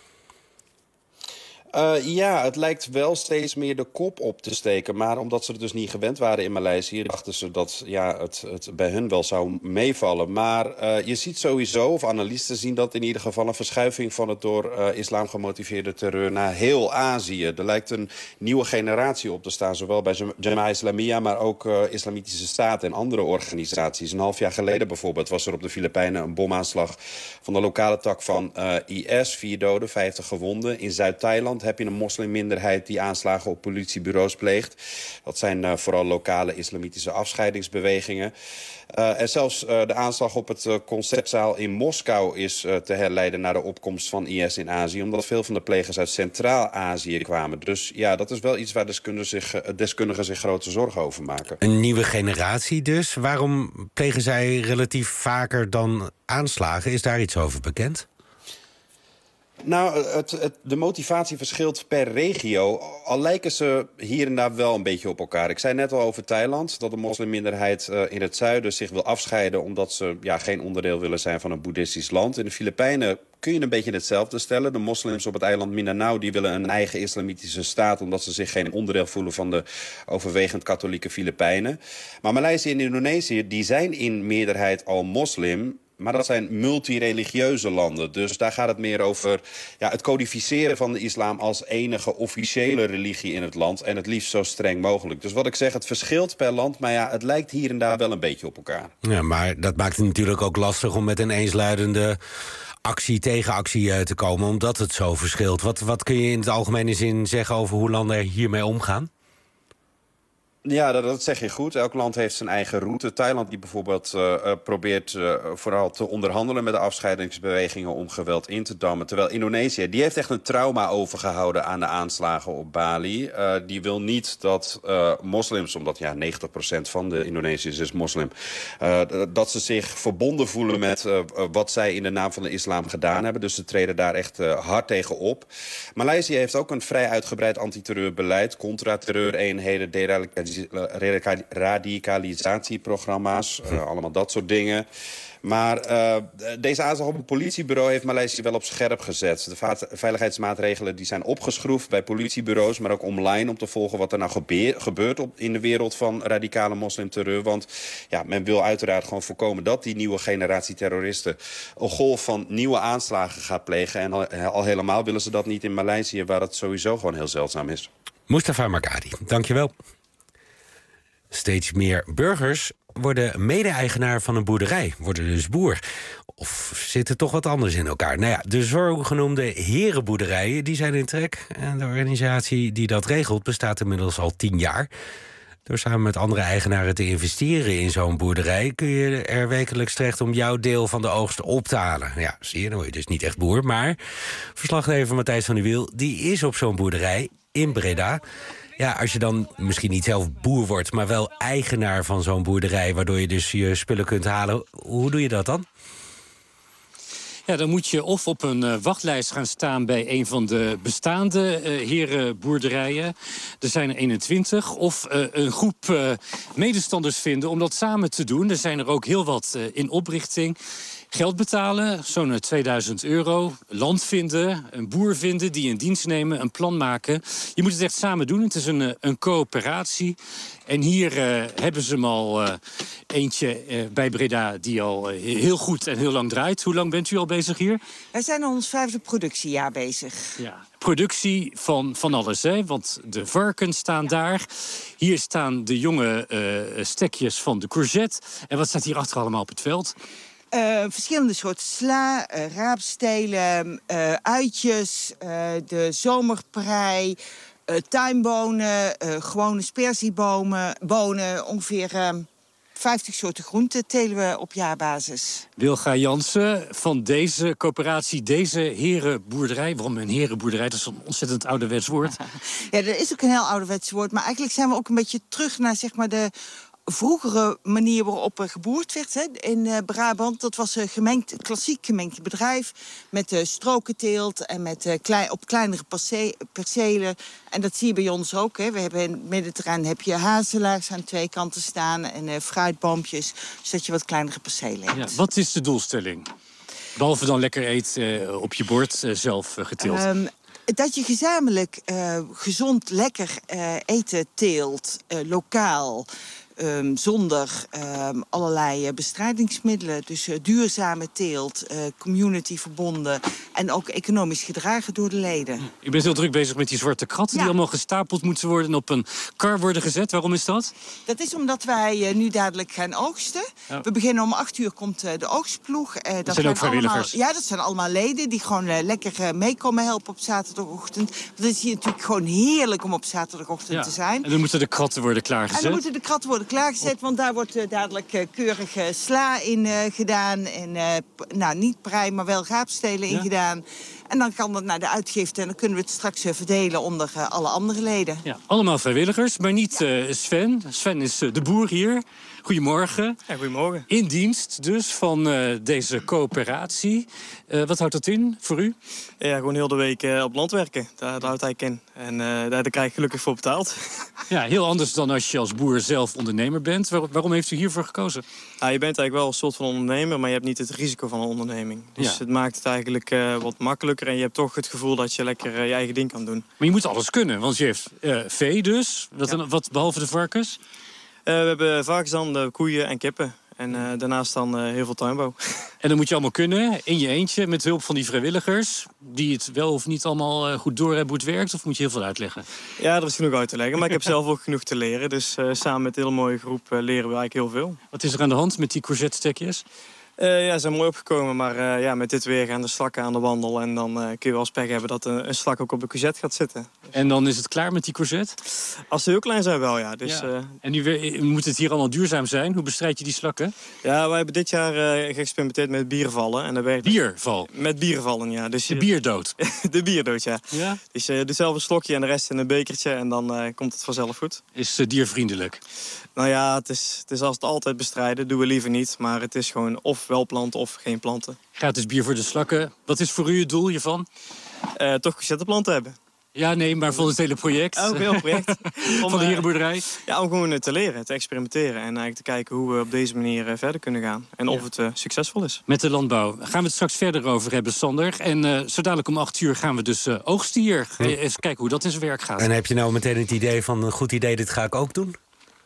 Ja, het lijkt wel steeds meer de kop op te steken. Maar omdat ze het dus niet gewend waren in Maleisië, dachten ze dat het bij hun wel zou meevallen. Maar je ziet sowieso, of analisten zien dat in ieder geval, een verschuiving van het door islam gemotiveerde terreur naar heel Azië. Er lijkt een nieuwe generatie op te staan, zowel bij Jemaah Islamiyah, maar ook Islamitische Staat en andere organisaties. Een half jaar geleden bijvoorbeeld was er op de Filipijnen een bomaanslag van de lokale tak van IS. 4 doden, 50 gewonden. In Zuid-Thailand heb je een moslimminderheid die aanslagen op politiebureaus pleegt. Dat zijn vooral lokale islamitische afscheidingsbewegingen. En zelfs de aanslag op het Concertzaal in Moskou is te herleiden naar de opkomst van IS in Azië, omdat veel van de plegers uit Centraal-Azië kwamen. Dus ja, dat is wel iets waar deskundigen zich grote zorgen over maken. Een nieuwe generatie dus. Waarom plegen zij relatief vaker dan aanslagen? Is daar iets over bekend? Nou, de motivatie verschilt per regio. Al lijken ze hier en daar wel een beetje op elkaar. Ik zei net al over Thailand, dat de moslimminderheid in het zuiden zich wil afscheiden omdat ze geen onderdeel willen zijn van een boeddhistisch land. In de Filipijnen kun je een beetje hetzelfde stellen. De moslims op het eiland Mindanao die willen een eigen islamitische staat, omdat ze zich geen onderdeel voelen van de overwegend katholieke Filipijnen. Maar Maleisië en Indonesië die zijn in meerderheid al moslim. Maar dat zijn multireligieuze landen. Dus daar gaat het meer over het codificeren van de islam als enige officiële religie in het land. En het liefst zo streng mogelijk. Dus wat ik zeg, het verschilt per land. Maar het lijkt hier en daar wel een beetje op elkaar. Ja, maar dat maakt het natuurlijk ook lastig om met een eensluidende actie tegen actie te komen. Omdat het zo verschilt. Wat kun je in het algemene zin zeggen over hoe landen er hiermee omgaan? Ja, dat zeg je goed. Elk land heeft zijn eigen route. Thailand die bijvoorbeeld probeert vooral te onderhandelen met de afscheidingsbewegingen om geweld in te dammen. Terwijl Indonesië, die heeft echt een trauma overgehouden aan de aanslagen op Bali. Die wil niet dat moslims, omdat 90% van de Indonesiërs is moslim, dat ze zich verbonden voelen met wat zij in de naam van de islam gedaan hebben. Dus ze treden daar echt hard tegen op. Maleisië heeft ook een vrij uitgebreid antiterreurbeleid, contra-terreureenheden, radicalisatieprogramma's, allemaal dat soort dingen. Maar deze aanslag op een politiebureau heeft Maleisië wel op scherp gezet. De veiligheidsmaatregelen die zijn opgeschroefd bij politiebureaus, maar ook online om te volgen wat er nou gebeurt in de wereld van radicale moslimterreur. Want men wil uiteraard gewoon voorkomen dat die nieuwe generatie terroristen een golf van nieuwe aanslagen gaat plegen. En al helemaal willen ze dat niet in Maleisië, waar het sowieso gewoon heel zeldzaam is. Mustafa Margadi, dankjewel. Steeds meer burgers worden mede-eigenaar van een boerderij, worden dus boer. Of zitten toch wat anders in elkaar? Nou ja, de zogenoemde herenboerderijen die zijn in trek. En de organisatie die dat regelt bestaat inmiddels al 10 jaar. Door samen met andere eigenaren te investeren in zo'n boerderij kun je er wekelijks terecht om jouw deel van de oogst op te halen. Ja, zie je, dan word je dus niet echt boer. Maar verslaggever Matthijs van der Wiel, die is op zo'n boerderij in Breda. Ja, als je dan misschien niet zelf boer wordt, maar wel eigenaar van zo'n boerderij, waardoor je dus je spullen kunt halen. Hoe doe je dat dan? Ja, dan moet je of op een wachtlijst gaan staan bij een van de bestaande herenboerderijen. Er zijn er 21. Of een groep medestanders vinden om dat samen te doen. Er zijn er ook heel wat in oprichting. Geld betalen, zo'n €2000. Land vinden, een boer vinden, die in dienst nemen, een plan maken. Je moet het echt samen doen. Het is een coöperatie. En hier hebben ze hem al eentje bij Breda die al heel goed en heel lang draait. Hoe lang bent u al bezig hier? Wij zijn al ons 5e productiejaar bezig. Ja. Productie van alles, hè? Want de varkens staan daar. Hier staan de jonge stekjes van de courgette. En wat staat hier achter allemaal op het veld? Verschillende soorten sla, raapstelen, uitjes, de zomerprei, tuinbonen, gewone sperziebonen, ongeveer 50 soorten groenten telen we op jaarbasis. Wilga Jansen van deze coöperatie, deze herenboerderij. Waarom een herenboerderij? Dat is een ontzettend ouderwets woord. Ja, dat is ook een heel ouderwets woord. Maar eigenlijk zijn we ook een beetje terug naar zeg maar de vroegere manier waarop geboerd werd, hè, in Brabant. Dat was een klassiek gemengd bedrijf met strokenteelt en met op kleinere percelen. En dat zie je bij ons ook. Hè. We hebben in het middenterrein heb je hazelaars aan 2 kanten staan en fruitboompjes, zodat je wat kleinere percelen hebt. Ja, wat is de doelstelling? Behalve dan lekker eten op je bord zelf geteeld. Dat je gezamenlijk gezond, lekker eten teelt, lokaal. Zonder allerlei bestrijdingsmiddelen. Dus duurzame teelt, community verbonden en ook economisch gedragen door de leden. U bent heel druk bezig met die zwarte kratten die allemaal gestapeld moeten worden en op een kar worden gezet. Waarom is dat? Dat is omdat wij nu dadelijk gaan oogsten. Ja. We beginnen om 8 uur komt de oogstploeg. Dat zijn ook vrijwilligers? Ja, dat zijn allemaal leden die gewoon lekker mee komen helpen op zaterdagochtend. Want het is hier natuurlijk gewoon heerlijk om op zaterdagochtend te zijn. En dan moeten de kratten worden klaargezet? En dan moeten de kratten worden klaargezet, want daar wordt dadelijk keurig sla in gedaan. En niet prei, maar wel raapstelen in gedaan. En dan kan dat naar de uitgifte en dan kunnen we het straks verdelen onder alle andere leden. Ja, allemaal vrijwilligers, maar niet Sven. Sven is de boer hier. Goedemorgen. Ja, goedemorgen. In dienst dus van deze coöperatie. Wat houdt dat in voor u? Ja, gewoon heel de week op land werken. Daar houdt hij in. En daar krijg ik gelukkig voor betaald. Ja, heel anders dan als je als boer zelf ondernemer bent. Waarom heeft u hiervoor gekozen? Ja, je bent eigenlijk wel een soort van ondernemer, maar je hebt niet het risico van een onderneming. Dus het maakt het eigenlijk wat makkelijker. En je hebt toch het gevoel dat je lekker je eigen ding kan doen. Maar je moet alles kunnen, want je heeft vee dus. Wat behalve de varkens? We hebben varkens, koeien en kippen. En daarnaast dan heel veel tuinbouw. En dan moet je allemaal kunnen, in je eentje, met hulp van die vrijwilligers. Die het wel of niet allemaal goed doorhebben hoe het werkt? Of moet je heel veel uitleggen? Ja, er is genoeg uit te leggen. Maar ik heb zelf ook genoeg te leren. Dus samen met een hele mooie groep leren we eigenlijk heel veel. Wat is er aan de hand met die courgette-stekjes? Ja, ze zijn mooi opgekomen, maar met dit weer gaan de slakken aan de wandel. En dan kun je wel eens pech hebben dat een slak ook op de courgette gaat zitten. En dan is het klaar met die courgette? Als ze heel klein zijn wel, ja. Dus, En nu moet het hier allemaal duurzaam zijn. Hoe bestrijd je die slakken? Ja, wij hebben dit jaar geëxperimenteerd met biervallen. En dat bierval? Met biervallen, ja. Dus de bierdood? De bierdood, ja. Ja? Dus je doet zelf een slokje en de rest in een bekertje en dan komt het vanzelf goed. Is diervriendelijk? Nou ja, het is als het altijd bestrijden. Doen we liever niet, maar het is gewoon of wel planten of geen planten. Gratis bier voor de slakken. Wat is voor u het doel hiervan? Toch courgetteplanten hebben. Ja, nee, maar van het hele project. Ook heel project. Van de herenboerderij. Ja, om gewoon te leren, te experimenteren. En eigenlijk te kijken hoe we op deze manier verder kunnen gaan. En of het succesvol is. Met de landbouw. Gaan we het straks verder over hebben, Sander. En zo dadelijk om 8 uur gaan we dus oogsten hier. Eens kijken hoe dat in zijn werk gaat. En heb je nou meteen het idee van een goed idee, dit ga ik ook doen?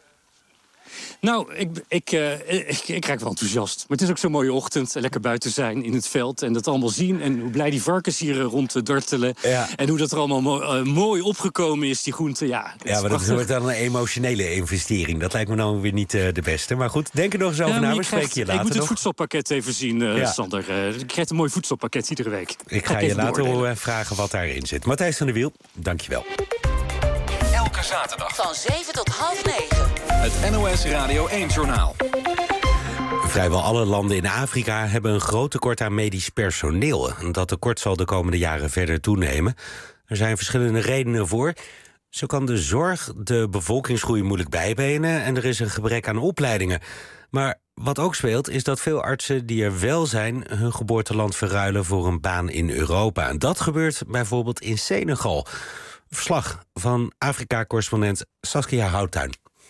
Nou, ik raak wel enthousiast. Maar het is ook zo'n mooie ochtend. Lekker buiten zijn in het veld en dat allemaal zien. En hoe blij die varkens hier rond dartelen. Ja. En hoe dat er allemaal mooi opgekomen is, die groenten. Ja, maar dat wordt dan een emotionele investering. Dat lijkt me nou weer niet de beste. Maar goed, denk er nog eens over na. We spreken je later nog. Ik moet het voedselpakket even zien, Sander. Je krijgt een mooi voedselpakket iedere week. Ik ga je later vragen wat daarin zit. Matthijs van der Wiel, dank je wel. Elke zaterdag van 7 tot half 9. het NOS Radio 1-journaal. Vrijwel alle landen in Afrika hebben een groot tekort aan medisch personeel. Dat tekort zal de komende jaren verder toenemen. Er zijn verschillende redenen voor. Zo kan de zorg de bevolkingsgroei moeilijk bijbenen en er is een gebrek aan opleidingen. Maar wat ook speelt is dat veel artsen die er wel zijn hun geboorteland verruilen voor een baan in Europa. En dat gebeurt bijvoorbeeld in Senegal. Verslag van Afrika-correspondent Saskia Houttuin.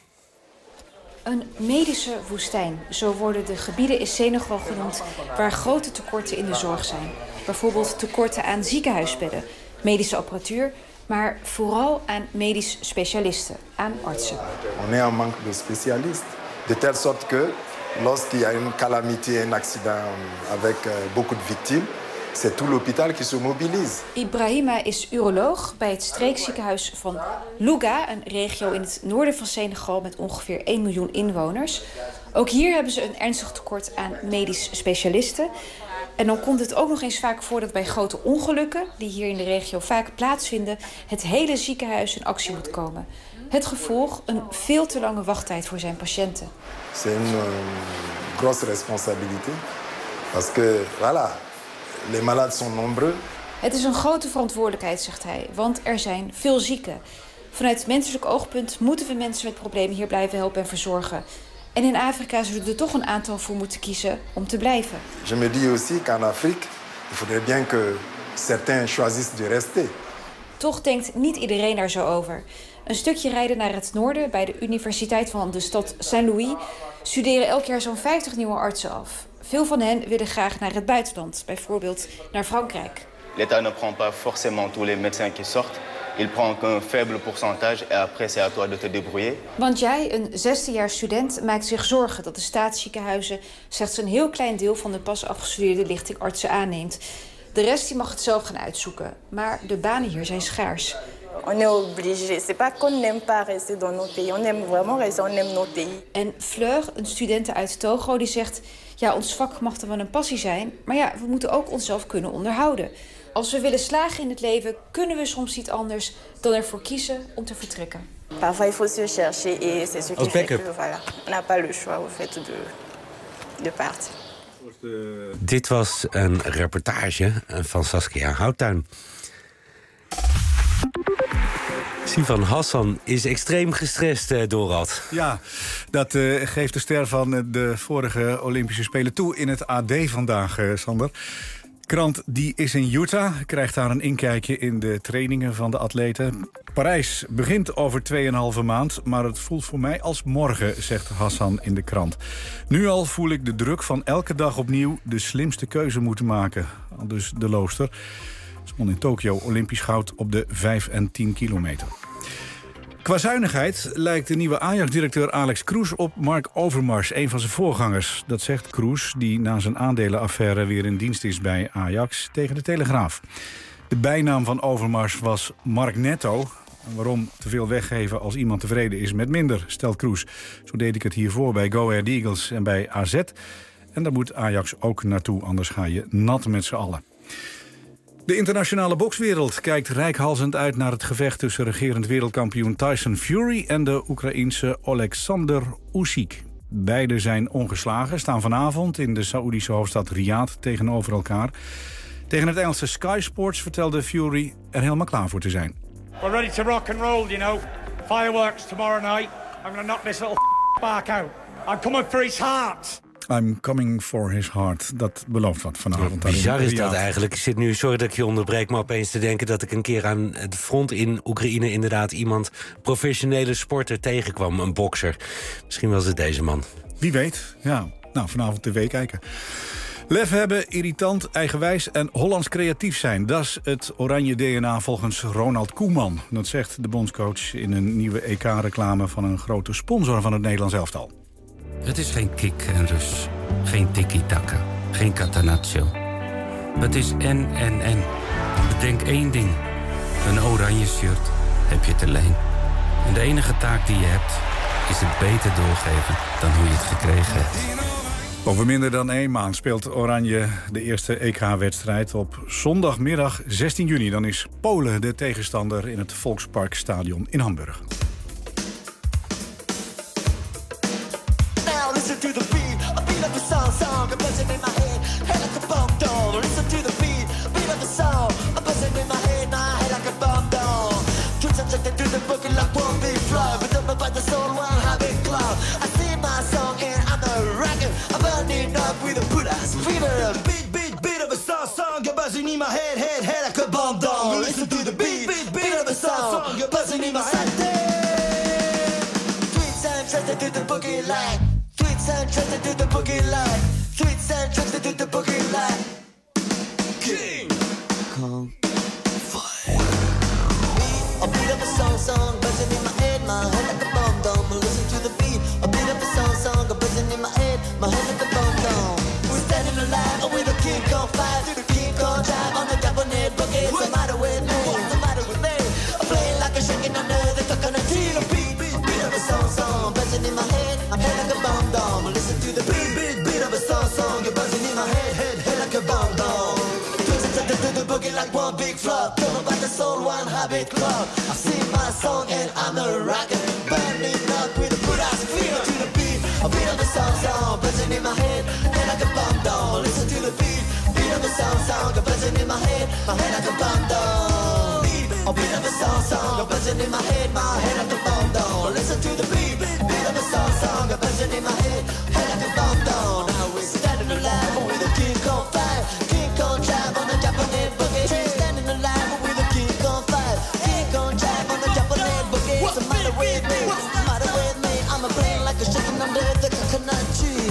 Een medische woestijn, zo worden de gebieden in Senegal genoemd waar grote tekorten in de zorg zijn. Bijvoorbeeld tekorten aan ziekenhuisbedden, medische apparatuur, maar vooral aan medisch specialisten, aan artsen. On est en manque de spécialistes, de telle sorte que lorsqu'il y a une calamité, un accident avec beaucoup de victimes, c'est tout l'hôpital qui se mobilise. Ibrahima is uroloog bij het streekziekenhuis van Louga, een regio in het noorden van Senegal met ongeveer 1 miljoen inwoners. Ook hier hebben ze een ernstig tekort aan medisch specialisten. En dan komt het ook nog eens vaak voor dat bij grote ongelukken, die hier in de regio vaak plaatsvinden, het hele ziekenhuis in actie moet komen. Het gevolg, een veel te lange wachttijd voor zijn patiënten. C'est une grosse responsabilité, parce que voilà, les malades sont nombreux. Het is een grote verantwoordelijkheid, zegt hij, want er zijn veel zieken. Vanuit menselijk oogpunt moeten we mensen met problemen hier blijven helpen en verzorgen. En in Afrika zullen er toch een aantal voor moeten kiezen om te blijven. Je me dis aussi qu'en Afrique, il faudrait bien que certains choisissent de rester. Toch denkt niet iedereen daar zo over. Een stukje rijden naar het noorden bij de universiteit van de stad Saint-Louis studeren elk jaar zo'n 50 nieuwe artsen af. Veel van hen willen graag naar het buitenland, bijvoorbeeld naar Frankrijk. L'État ne prend pas forcément tous les médecins qui sortent. Il prend qu'un faible pourcentage et après c'est à toi de te débrouiller. Want jij, een 16-jaar student, maakt zich zorgen dat de staatsziekenhuizen slechts een heel klein deel van de pas afgestudeerde lichting artsen aanneemt. De rest die mag het zelf gaan uitzoeken. Maar de banen hier zijn schaars. On est obligé. C'est pas qu'on n'aime pas rester dans nos pays. On aime vraiment rester, on aime nos pays. En Fleur, een student uit Togo, die zegt: ja, ons vak mag dan wel een passie zijn, maar ja, we moeten ook onszelf kunnen onderhouden. Als we willen slagen in het leven, kunnen we soms niet anders dan ervoor kiezen om te vertrekken. Parfois il faut se chercher et c'est ce qui fait que voilà, on n'a pas le choix au fait de partir. Dit was een reportage van Saskia Houttuin. Sivan Hassan is extreem gestrest, Dorad. Ja, dat geeft de ster van de vorige Olympische Spelen toe in het AD vandaag, Sander. Krant die is in Utah, krijgt daar een inkijkje in de trainingen van de atleten. Parijs begint over 2,5 maand, maar het voelt voor mij als morgen, zegt Hassan in de krant. Nu al voel ik de druk van elke dag opnieuw de slimste keuze moeten maken. Dus de loopster. Ze won in Tokio Olympisch goud op de 5 en 10 kilometer. Qua zuinigheid lijkt de nieuwe Ajax-directeur Alex Kroes op Mark Overmars, een van zijn voorgangers. Dat zegt Kroes, die na zijn aandelenaffaire weer in dienst is bij Ajax, tegen de Telegraaf. De bijnaam van Overmars was Mark Netto. En waarom te veel weggeven als iemand tevreden is met minder, stelt Kroes. Zo deed ik het hiervoor bij Go Ahead Eagles en bij AZ. En daar moet Ajax ook naartoe, anders ga je nat met z'n allen. De internationale bokswereld kijkt reikhalzend uit naar het gevecht tussen regerend wereldkampioen Tyson Fury en de Oekraïense Oleksandr Usyk. Beiden zijn ongeslagen, staan vanavond in de Saoedische hoofdstad Riyadh tegenover elkaar. Tegen het Engelse Sky Sports vertelde Fury er helemaal klaar voor te zijn. We're ready to rock and roll, you know. Fireworks tomorrow night. I'm gonna knock this little back out. I'm coming for his heart. I'm coming for his heart. Dat belooft wat vanavond. Ja, bizar is dat eigenlijk. Ik zit nu, sorry dat ik je onderbreek, maar opeens te denken dat ik een keer aan het front in Oekraïne inderdaad iemand, professionele sporter, tegenkwam. Een bokser. Misschien was het deze man. Wie weet, ja. Nou, vanavond tv kijken. Lef hebben, irritant, eigenwijs en Hollands creatief zijn. Dat is het oranje DNA volgens Ronald Koeman. Dat zegt de bondscoach in een nieuwe EK-reclame van een grote sponsor van het Nederlands elftal. Het is geen kick en rus, geen tiki-taka, geen catenaccio. Het is en. Bedenk één ding. Een oranje shirt heb je te leen. En de enige taak die je hebt, is het beter doorgeven dan hoe je het gekregen hebt. Over minder dan 1 maand speelt Oranje de eerste EK-wedstrijd op zondagmiddag 16 juni. Dan is Polen de tegenstander in het Volksparkstadion in Hamburg. of a song, a buzzing in my head like a bomb doll. Listen to the beat of a song, a buzzing in my head like a bomb doll. Twins are subjected to the boogie like one big flow, but don't know about the soul, one habit club. I sing my song and I'm a rocker, I'm burning up with a Buddha's fever. Beat of a song, you're buzzing in my head like a bomb doll. Listen to the beat of a song, you're buzzing in my head. Tweets and trusted to the boogie line. Tweets and trusted to the boogie line. Tweets and trusted to the boogie line. King Kong Fire. A beat of a song, buzzing in my head like a bomb doll. Listen to the beat, a beat of a song, buzzing in my head like a bomb doll. We're standing alive with a King Kong fire, through the King Kong drive on the Japanese boogie. What's the matter with me? What's the matter with me? I'm playing like a shaking under the coconut tree. The beat of a song, buzzing in my head like a bomb doll. Listen to the beat of a song, you're buzzing in my head like a bomb doll. Twins are to the boogie like one big flop. Don't know about the soul, one habit club. I sing my song and I'm a rocker, burning up with a Buddha's fever. To the beat of a song, buzzing in my head like a bomb doll. Listen to the beat of a song, buzzing in my head like a bomb doll. Beat of a song, buzzing in my head like a bomb doll. Listen to the beat of a song, buzzing in my head like a bomb doll. Now we're standing alive with a King Kong fire, King Kong drive on the Japanese boogie. Standing alive with a King Kong fire, King Kong drive on the Japanese boogie. What's the matter with me? What's the matter with me? I'm a brain like a chicken under the coconut tree.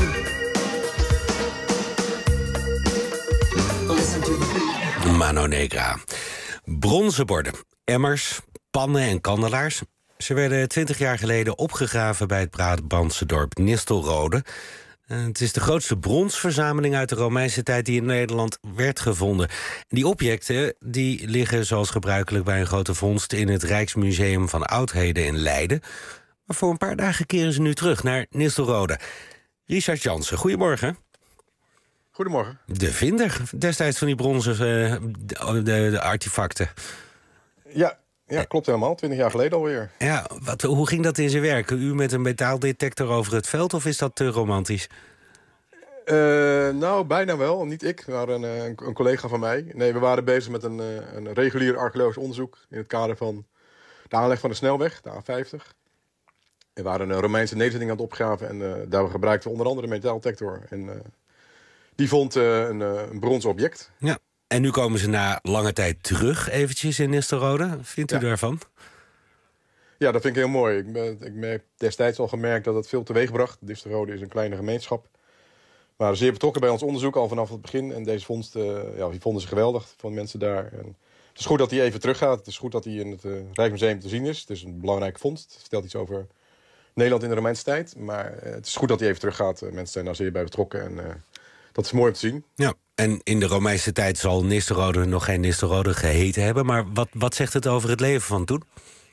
Listen to the beat. Mano Negra. Bronzen borden, emmers, pannen en kandelaars. Ze werden 20 jaar geleden opgegraven bij het Brabantse dorp Nistelrode. Het is de grootste bronsverzameling uit de Romeinse tijd die in Nederland werd gevonden. Die objecten die liggen zoals gebruikelijk bij een grote vondst in het Rijksmuseum van Oudheden in Leiden. Maar voor een paar dagen keren ze nu terug naar Nistelrode. Richard Jansen, goedemorgen. Goedemorgen. De vinder destijds van die bronzen de artefacten. Ja, klopt helemaal. 20 jaar geleden alweer. Ja, hoe ging dat in zijn werk? U met een metaaldetector over het veld of is dat te romantisch? Nou, bijna wel. Niet ik, maar een collega van mij. Nee, we waren bezig met een regulier archeologisch onderzoek in het kader van de aanleg van de snelweg, de A50. We waren een Romeinse nederzetting aan het opgraven en daar gebruikten we onder andere een metaaldetector. En die vond een bronzen object. Ja. En nu komen ze na lange tijd terug eventjes in Nistelrode. Vindt u daarvan? Ja, dat vind ik heel mooi. Ik heb destijds al gemerkt dat het veel teweeg bracht. Nistelrode is een kleine gemeenschap. We waren zeer betrokken bij ons onderzoek al vanaf het begin. En deze vondst, die vonden ze geweldig van mensen daar. En het is goed dat hij even teruggaat. Het is goed dat hij in het Rijksmuseum te zien is. Het is een belangrijke vondst. Het vertelt iets over Nederland in de Romeinse tijd. Maar het is goed dat hij even teruggaat. Mensen zijn daar zeer bij betrokken. En dat is mooi om te zien. Ja, en in de Romeinse tijd zal Nistelrode nog geen Nistelrode geheten hebben. Maar wat zegt het over het leven van toen?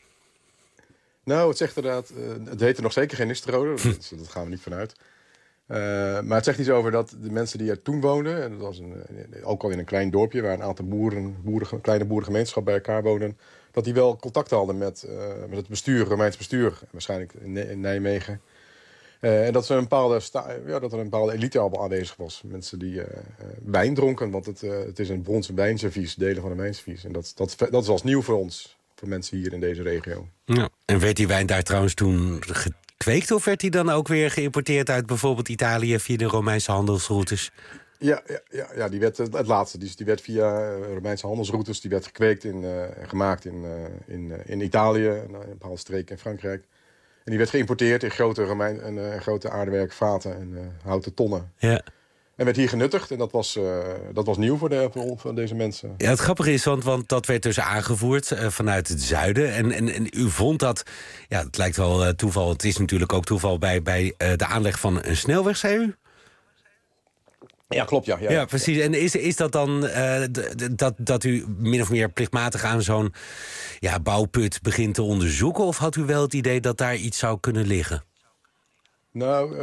Nou, het zegt inderdaad, het heette nog zeker geen Nistelrode. Dat gaan we niet vanuit. Maar het zegt iets over dat de mensen die er toen woonden, en dat was ook al in een klein dorpje waar een aantal kleine boerengemeenschap bij elkaar woonden, dat die wel contact hadden met het bestuur, Romeins bestuur, waarschijnlijk in Nijmegen. En dat er een bepaalde elite al aanwezig was. Mensen die wijn dronken, want het is een bronzen wijnservies, delen van een wijnservies. En dat is als nieuw voor ons, voor mensen hier in deze regio. Ja. En werd die wijn daar trouwens toen gekweekt of werd die dan ook weer geïmporteerd uit bijvoorbeeld Italië via de Romeinse handelsroutes? Ja, die werd het laatste. Die werd via Romeinse handelsroutes, die werd gekweekt gemaakt in Italië en een bepaalde streken in Frankrijk. En die werd geïmporteerd in grote aardewerkvaten en houten tonnen. Ja. En werd hier genuttigd en dat was nieuw voor deze mensen. Ja, het grappige is, want dat werd dus aangevoerd vanuit het zuiden. En u vond dat, ja, het lijkt wel toeval. Het is natuurlijk ook toeval bij de aanleg van een snelweg, zei u? Ja, klopt, ja. Ja, precies. En is dat dan dat u min of meer plichtmatig aan zo'n bouwput begint te onderzoeken? Of had u wel het idee dat daar iets zou kunnen liggen? Nou,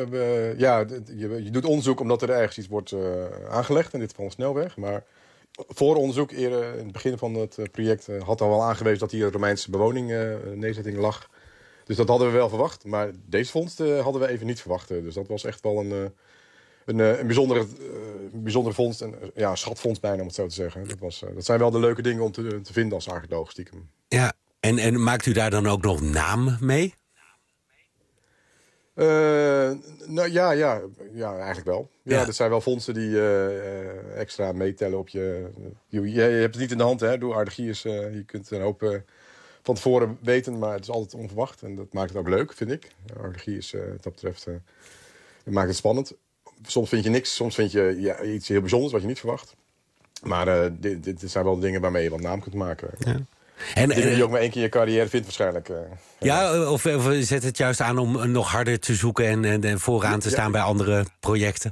je doet onderzoek omdat er ergens iets wordt aangelegd. In dit geval een snelweg. Maar voor onderzoek, eerder in het begin van het project, had al wel aangewezen dat hier een Romeinse nederzetting lag. Dus dat hadden we wel verwacht. Maar deze vondst hadden we even niet verwacht. Dus dat was echt wel een bijzondere vondst. Een schatfonds bijna, om het zo te zeggen. Dat zijn wel de leuke dingen om te vinden als archeoloog stiekem. Ja, en maakt u daar dan ook nog naam mee? Eigenlijk wel. Ja, dat zijn wel fondsen die extra meetellen op je... Je hebt het niet in de hand, hè. Door archeologie is... je kunt een hoop van tevoren weten, maar het is altijd onverwacht. En dat maakt het ook leuk, vind ik. Archeologie is, wat dat betreft... het maakt het spannend. Soms vind je niks, soms vind je iets heel bijzonders wat je niet verwacht. Maar dit zijn wel dingen waarmee je wat naam kunt maken. Ja. En die je ook maar 1 keer in je carrière vindt waarschijnlijk. Of zet het juist aan om nog harder te zoeken en vooraan te staan bij andere projecten?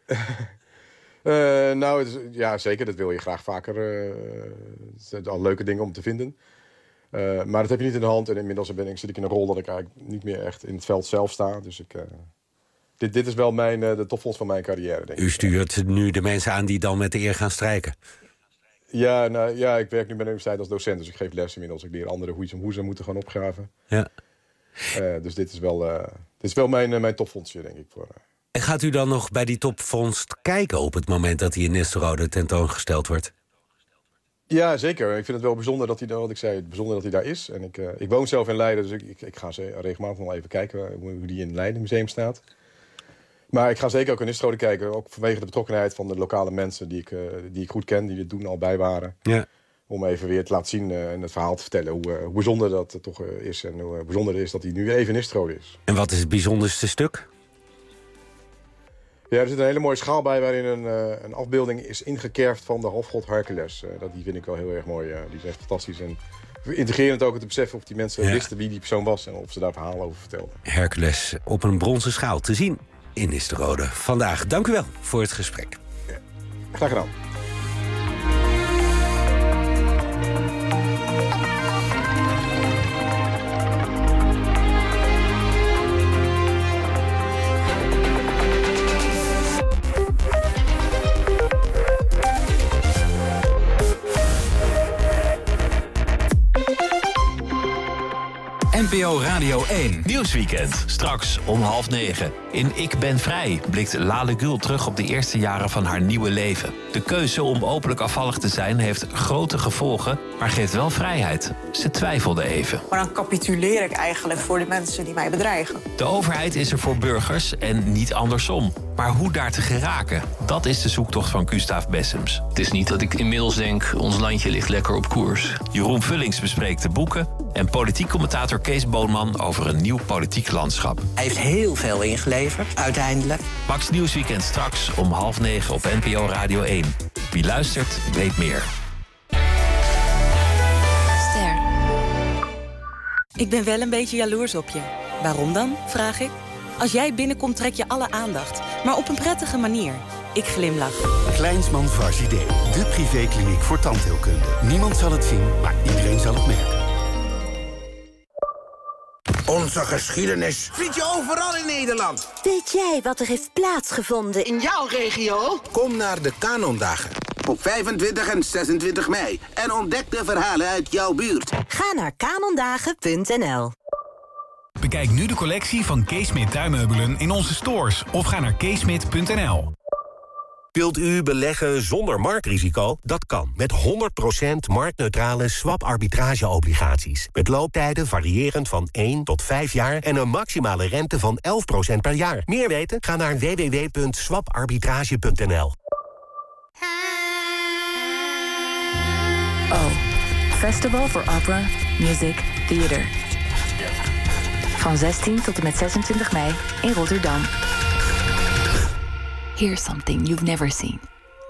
Zeker. Dat wil je graag vaker. Het zijn al leuke dingen om te vinden. Maar dat heb je niet in de hand. En inmiddels zit ik in een rol dat ik eigenlijk niet meer echt in het veld zelf sta. Dus dit is wel de topvondst van mijn carrière, denk ik. U stuurt nu de mensen aan die dan met de eer gaan strijken? Ja, ik werk nu bij de universiteit als docent, dus ik geef les inmiddels. Ik leer anderen hoe ze moeten gaan opgraven. Ja. Dus dit is wel mijn topvondstje, denk ik. En gaat u dan nog bij die topvondst kijken op het moment dat hij in Nistelrode tentoongesteld wordt? Ja, zeker. Ik vind het wel bijzonder dat hij daar is. En ik woon zelf in Leiden, dus ik ga regelmatig nog even kijken hoe die in het Leiden Museum staat. Maar ik ga zeker ook in Nistelrode kijken. Ook vanwege de betrokkenheid van de lokale mensen die ik goed ken. Die dit doen al bij waren. Ja. Om even weer te laten zien en het verhaal te vertellen. Hoe bijzonder dat toch is. En hoe bijzonder het is dat hij nu weer even in Nistelrode is. En wat is het bijzonderste stuk? Ja, er zit een hele mooie schaal bij waarin een afbeelding is ingekerfd van de halfgod Hercules. Die vind ik wel heel erg mooi. Die is echt fantastisch. En we integreren het ook te beseffen of die mensen wisten wie die persoon was. En of ze daar verhalen over vertelden. Hercules op een bronzen schaal te zien in Nistelrode vandaag. Dank u wel voor het gesprek. Ja, graag gedaan. NPO Radio 1 Nieuwsweekend. Straks om 20:30. In Ik ben vrij blikt Lale Gül terug op de eerste jaren van haar nieuwe leven. De keuze om openlijk afvallig te zijn heeft grote gevolgen, maar geeft wel vrijheid. Ze twijfelde even. Maar dan capituleer ik eigenlijk voor de mensen die mij bedreigen. De overheid is er voor burgers en niet andersom. Maar hoe daar te geraken, dat is de zoektocht van Gustav Bessems. Het is niet dat ik inmiddels denk, ons landje ligt lekker op koers. Jeroen Vullings bespreekt de boeken en politiek commentator Kees Boonman over een nieuw politiek landschap. Hij heeft heel veel ingeleverd, uiteindelijk. Max Nieuwsweekend straks om 20:30 op NPO Radio 1. Wie luistert, weet meer. Ster. Ik ben wel een beetje jaloers op je. Waarom dan, vraag ik. Als jij binnenkomt trek je alle aandacht, maar op een prettige manier. Ik glimlach. Kleinsman Vagidé, de privékliniek voor tandheelkunde. Niemand zal het zien, maar iedereen zal het merken. Onze geschiedenis vind je overal in Nederland. Weet jij wat er heeft plaatsgevonden in jouw regio? Kom naar de Kanondagen op 25 en 26 mei en ontdek de verhalen uit jouw buurt. Ga naar kanondagen.nl. Bekijk nu de collectie van Keesmit tuinmeubelen in onze stores of ga naar keesmit.nl. Wilt u beleggen zonder marktrisico? Dat kan met 100% marktneutrale swap-arbitrage-obligaties. Met looptijden variërend van 1 tot 5 jaar en een maximale rente van 11% per jaar. Meer weten? Ga naar www.swaparbitrage.nl. O, Festival for Opera, Music, Theater. Van 16 tot en met 26 mei in Rotterdam. Here's something you've never seen.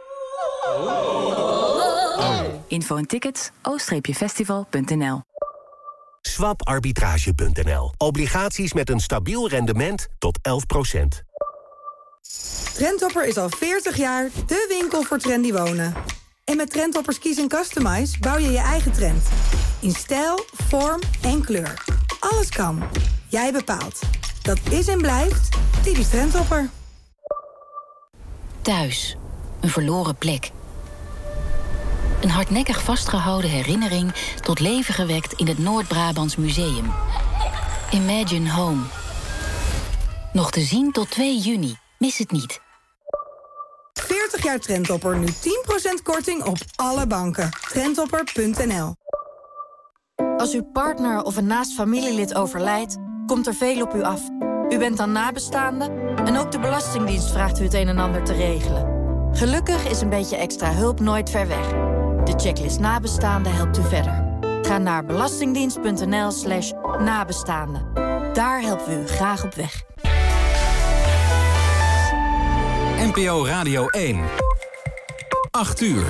Info en tickets o-festival.nl. Swaparbitrage.nl. Obligaties met een stabiel rendement tot 11%. Trendhopper is al 40 jaar de winkel voor trendy wonen. En met Trendhoppers Kies & Customize bouw je je eigen trend. In stijl, vorm en kleur. Alles kan. Jij bepaalt. Dat is en blijft typisch Trendhopper. Thuis. Een verloren plek. Een hardnekkig vastgehouden herinnering tot leven gewekt in het Noord-Brabants Museum. Imagine Home. Nog te zien tot 2 juni. Mis het niet. 20 jaar Trendtopper nu 10% korting op alle banken. Trendtopper.nl. Als uw partner of een naast familielid overlijdt, komt er veel op u af. U bent dan nabestaande en ook de Belastingdienst vraagt u het een en ander te regelen. Gelukkig is een beetje extra hulp nooit ver weg. De checklist nabestaanden helpt u verder. Ga naar belastingdienst.nl/nabestaanden. Daar helpen we u graag op weg. NPO Radio 1. 8 uur.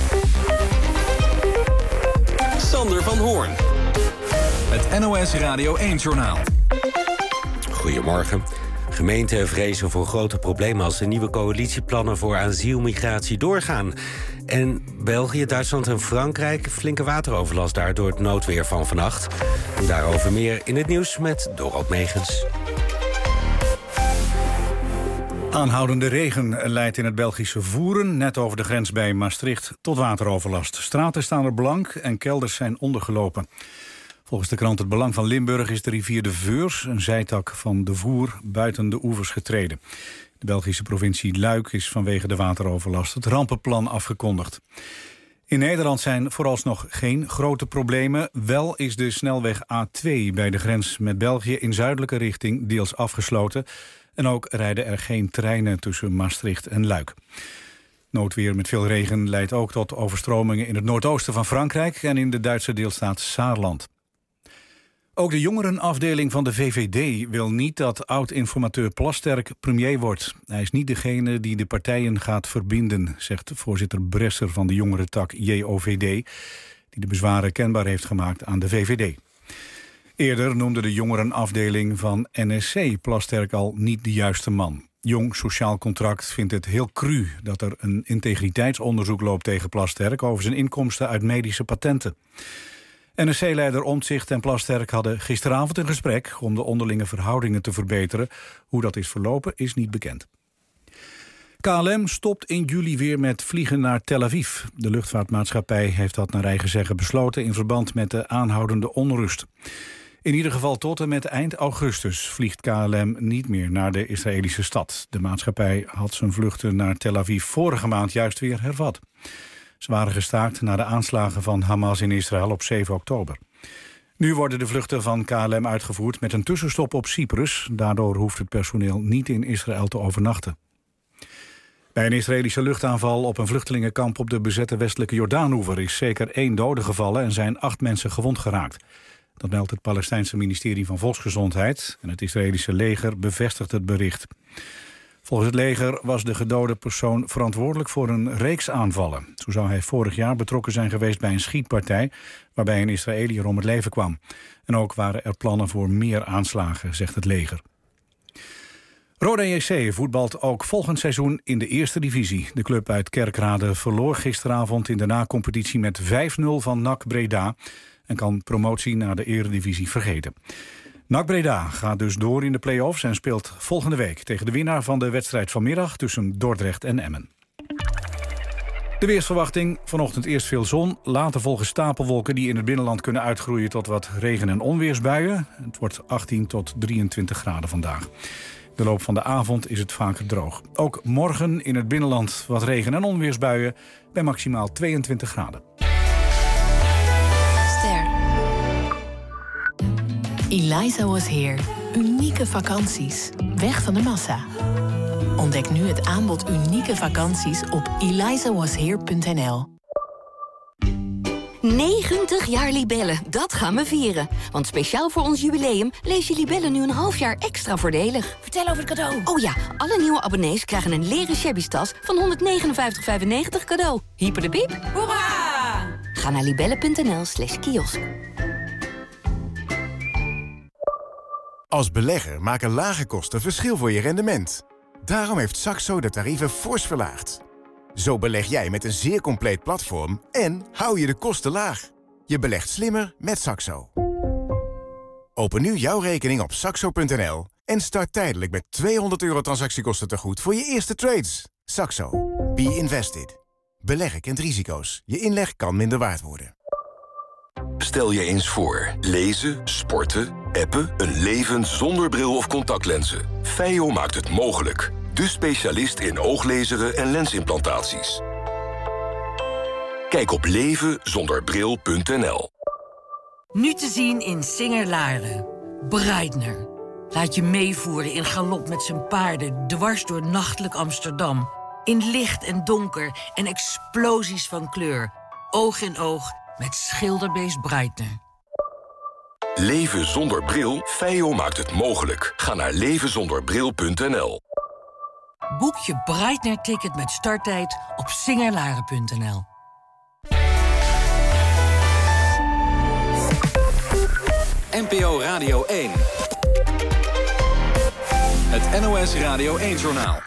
Sander van Hoorn. Het NOS Radio 1-journaal. Goedemorgen. Gemeenten vrezen voor grote problemen als de nieuwe coalitieplannen voor asielmigratie doorgaan. En België, Duitsland en Frankrijk flinke wateroverlast daar door het noodweer van vannacht. Daarover meer in het nieuws met Dorald Megens. Aanhoudende regen leidt in het Belgische Voeren, net over de grens bij Maastricht, tot wateroverlast. Straten staan er blank en kelders zijn ondergelopen. Volgens de krant Het Belang van Limburg is de rivier de Veurs, een zijtak van de Voer, buiten de oevers getreden. De Belgische provincie Luik is vanwege de wateroverlast het rampenplan afgekondigd. In Nederland zijn vooralsnog geen grote problemen. Wel is de snelweg A2 bij de grens met België in zuidelijke richting deels afgesloten. En ook rijden er geen treinen tussen Maastricht en Luik. Noodweer met veel regen leidt ook tot overstromingen in het noordoosten van Frankrijk en in de Duitse deelstaat Saarland. Ook de jongerenafdeling van de VVD wil niet dat oud-informateur Plasterk premier wordt. Hij is niet degene die de partijen gaat verbinden, zegt voorzitter Bresser van de jongerentak JOVD, die de bezwaren kenbaar heeft gemaakt aan de VVD. Eerder noemde de jongerenafdeling van NSC Plasterk al niet de juiste man. Jong Sociaal Contract vindt het heel cru dat er een integriteitsonderzoek loopt tegen Plasterk over zijn inkomsten uit medische patenten. NSC-leider Omtzigt en Plasterk hadden gisteravond een gesprek om de onderlinge verhoudingen te verbeteren. Hoe dat is verlopen is niet bekend. KLM stopt in juli weer met vliegen naar Tel Aviv. De luchtvaartmaatschappij heeft dat naar eigen zeggen besloten in verband met de aanhoudende onrust. In ieder geval tot en met eind augustus vliegt KLM niet meer naar de Israëlische stad. De maatschappij had zijn vluchten naar Tel Aviv vorige maand juist weer hervat. Ze waren gestaakt na de aanslagen van Hamas in Israël op 7 oktober. Nu worden de vluchten van KLM uitgevoerd met een tussenstop op Cyprus. Daardoor hoeft het personeel niet in Israël te overnachten. Bij een Israëlische luchtaanval op een vluchtelingenkamp op de bezette westelijke Jordaanoever is zeker 1 dode gevallen en zijn 8 mensen gewond geraakt. Dat meldt het Palestijnse ministerie van Volksgezondheid en het Israëlische leger bevestigt het bericht. Volgens het leger was de gedode persoon verantwoordelijk voor een reeks aanvallen. Zo zou hij vorig jaar betrokken zijn geweest bij een schietpartij waarbij een Israëliër om het leven kwam. En ook waren er plannen voor meer aanslagen, zegt het leger. Roda JC voetbalt ook volgend seizoen in de eerste divisie. De club uit Kerkrade verloor gisteravond in de na-competitie met 5-0 van NAC Breda en kan promotie naar de eredivisie vergeten. NAC Breda gaat dus door in de play-offs en speelt volgende week tegen de winnaar van de wedstrijd vanmiddag tussen Dordrecht en Emmen. De weersverwachting: vanochtend eerst veel zon, later volgen stapelwolken die in het binnenland kunnen uitgroeien tot wat regen- en onweersbuien. Het wordt 18 tot 23 graden vandaag. De loop van de avond is het vaker droog. Ook morgen in het binnenland wat regen- en onweersbuien bij maximaal 22 graden. Eliza Was Here. Unieke vakanties. Weg van de massa. Ontdek nu het aanbod unieke vakanties op elizawasheer.nl. 90 jaar Libellen, dat gaan we vieren. Want speciaal voor ons jubileum lees je Libellen nu een half jaar extra voordelig. Vertel over het cadeau. Oh ja, alle nieuwe abonnees krijgen een leren shabby tas van 159,95 cadeau. Hyper de piep. Hoera! Ga naar libellen.nl/kiosk. Als belegger maken lage kosten verschil voor je rendement. Daarom heeft Saxo de tarieven fors verlaagd. Zo beleg jij met een zeer compleet platform en hou je de kosten laag. Je belegt slimmer met Saxo. Open nu jouw rekening op saxo.nl en start tijdelijk met €200 transactiekosten tegoed voor je eerste trades. Saxo. Be invested. Beleggen kent risico's. Je inleg kan minder waard worden. Stel je eens voor. Lezen, sporten, appen, een leven zonder bril of contactlenzen. Feio maakt het mogelijk. de specialist in ooglezeren en lensimplantaties. Kijk op levenzonderbril.nl. Nu te zien in Singer-Laren. Breitner. Laat je meevoeren in galop met zijn paarden dwars door nachtelijk Amsterdam. In licht en donker en explosies van kleur. Oog in oog met schilderbeest Breitner. Leven zonder bril? Feio maakt het mogelijk. Ga naar levenzonderbril.nl. Boek je Breitner-ticket met starttijd op singerlaren.nl. NPO Radio 1. Het NOS Radio 1-journaal.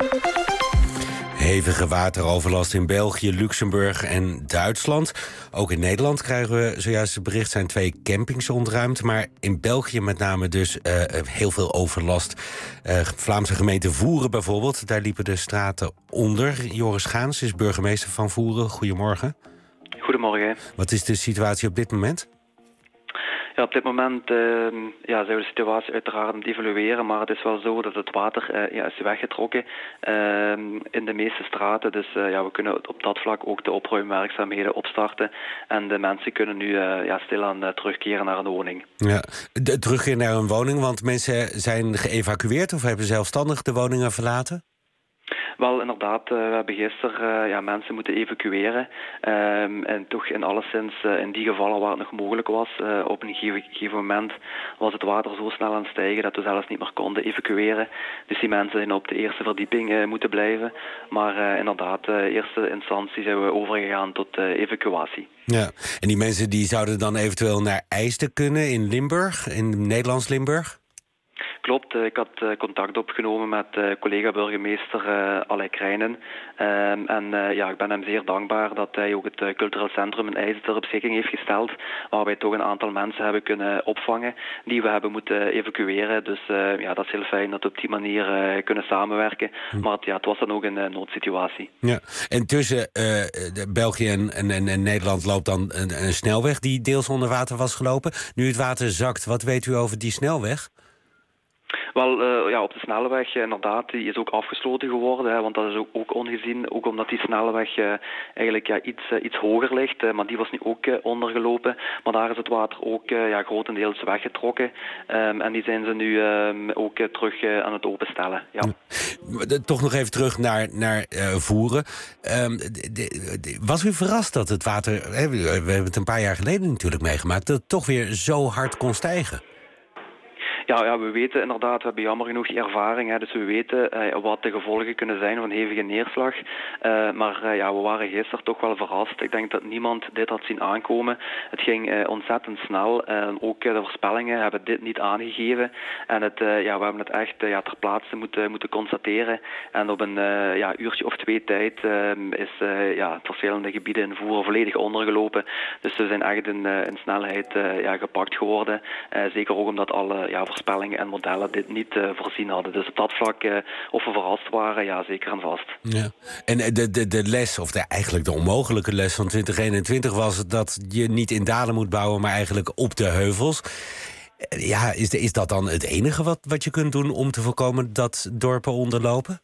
Hevige wateroverlast in België, Luxemburg en Duitsland. Ook in Nederland krijgen we zojuist het bericht, zijn 2 campings ontruimd. Maar in België met name dus heel veel overlast. Vlaamse gemeente Voeren bijvoorbeeld, daar liepen de straten onder. Joris Gaans is burgemeester van Voeren. Goedemorgen. Goedemorgen. Wat is de situatie op dit moment? Ja, op dit moment zijn we de situatie uiteraard aan het evalueren, maar het is wel zo dat het water is weggetrokken in de meeste straten. Dus we kunnen op dat vlak ook de opruimwerkzaamheden opstarten. En de mensen kunnen nu stilaan terugkeren naar een woning. Ja, de terugkeer naar een woning, want mensen zijn geëvacueerd of hebben zelfstandig de woningen verlaten? Wel, inderdaad, we hebben gisteren mensen moeten evacueren. En toch alleszins in die gevallen waar het nog mogelijk was. Op een gegeven moment was het water zo snel aan het stijgen dat we zelfs niet meer konden evacueren. Dus die mensen zijn op de eerste verdieping moeten blijven. Maar inderdaad, in eerste instantie zijn we overgegaan tot evacuatie. Ja, en die mensen die zouden dan eventueel naar IJsden kunnen in Limburg, in Nederlands Limburg? Klopt, ik had contact opgenomen met collega-burgemeester Alec Krijnen. Ik ben hem zeer dankbaar dat hij ook het cultureel centrum in IJsden ter beschikking heeft gesteld. Waar wij toch een aantal mensen hebben kunnen opvangen die we hebben moeten evacueren. Dus dat is heel fijn dat we op die manier kunnen samenwerken. Maar het was dan ook een noodsituatie. Ja, en tussen België en Nederland loopt dan een snelweg die deels onder water was gelopen. Nu het water zakt, wat weet u over die snelweg? Wel, op de snelweg inderdaad, die is ook afgesloten geworden, want dat is ook ongezien, ook omdat die snelweg iets hoger ligt, maar die was nu ook ondergelopen. Maar daar is het water ook grotendeels weggetrokken en die zijn ze nu ook terug aan het openstellen. Ja. Toch nog even terug naar Voeren. Was u verrast dat het water, we hebben het een paar jaar geleden natuurlijk meegemaakt, dat het toch weer zo hard kon stijgen? Ja, we weten inderdaad, we hebben jammer genoeg die ervaring. Dus we weten wat de gevolgen kunnen zijn van hevige neerslag. Maar we waren gisteren toch wel verrast. Ik denk dat niemand dit had zien aankomen. Het ging ontzettend snel. Ook de voorspellingen hebben dit niet aangegeven. En we hebben het echt ter plaatse moeten constateren. En op een uurtje of 2 tijd is verschillende gebieden in Voeren volledig ondergelopen. Dus we zijn echt in snelheid gepakt geworden. Zeker ook omdat alle voorspellingen en modellen dit niet voorzien hadden. Dus op dat vlak, of we verrast waren, zeker en vast. Ja. En de les, of eigenlijk de onmogelijke les van 2021 was dat je niet in dalen moet bouwen, maar eigenlijk op de heuvels. Ja, is dat dan het enige wat je kunt doen om te voorkomen dat dorpen onderlopen?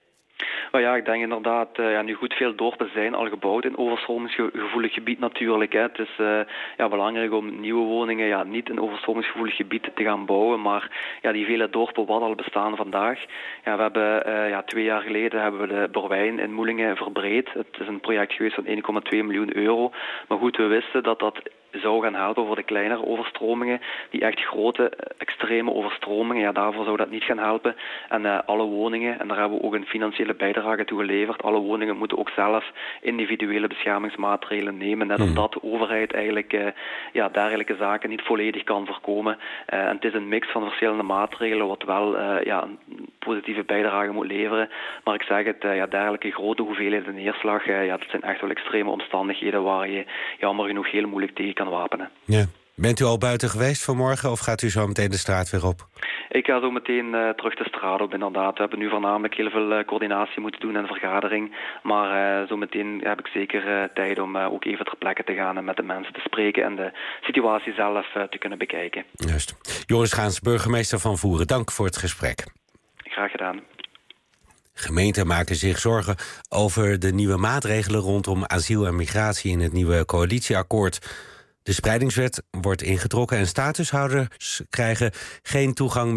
Nou ik denk inderdaad, nu goed veel dorpen zijn al gebouwd in overstromingsgevoelig gebied natuurlijk. Hè. Het is belangrijk om nieuwe woningen niet in overstromingsgevoelig gebied te gaan bouwen, maar die vele dorpen wat al bestaan vandaag. We hebben 2 jaar geleden hebben we de Borwijn in Moelingen verbreed. Het is een project geweest van 1,2 miljoen euro. Maar goed, we wisten dat zou gaan helpen voor de kleinere overstromingen. Die echt grote, extreme overstromingen, daarvoor zou dat niet gaan helpen. En alle woningen, en daar hebben we ook een financiële bijdrage toe geleverd, alle woningen moeten ook zelf individuele beschermingsmaatregelen nemen. Net omdat de overheid eigenlijk dergelijke zaken niet volledig kan voorkomen. En het is een mix van verschillende maatregelen, wat wel een positieve bijdrage moet leveren. Maar ik zeg het, dergelijke grote hoeveelheden neerslag, dat zijn echt wel extreme omstandigheden waar je jammer genoeg heel moeilijk tegen kan wapenen. Ja. Bent u al buiten geweest vanmorgen of gaat u zo meteen de straat weer op? Ik ga zo meteen terug de straat op, inderdaad. We hebben nu voornamelijk heel veel coördinatie moeten doen en vergadering. Maar zo meteen heb ik zeker tijd om ook even ter plekke te gaan en met de mensen te spreken en de situatie zelf te kunnen bekijken. Juist. Joris Gaans, burgemeester van Voeren, dank voor het gesprek. Graag gedaan. Gemeenten maken zich zorgen over de nieuwe maatregelen rondom asiel en migratie in het nieuwe coalitieakkoord. De spreidingswet wordt ingetrokken en statushouders krijgen geen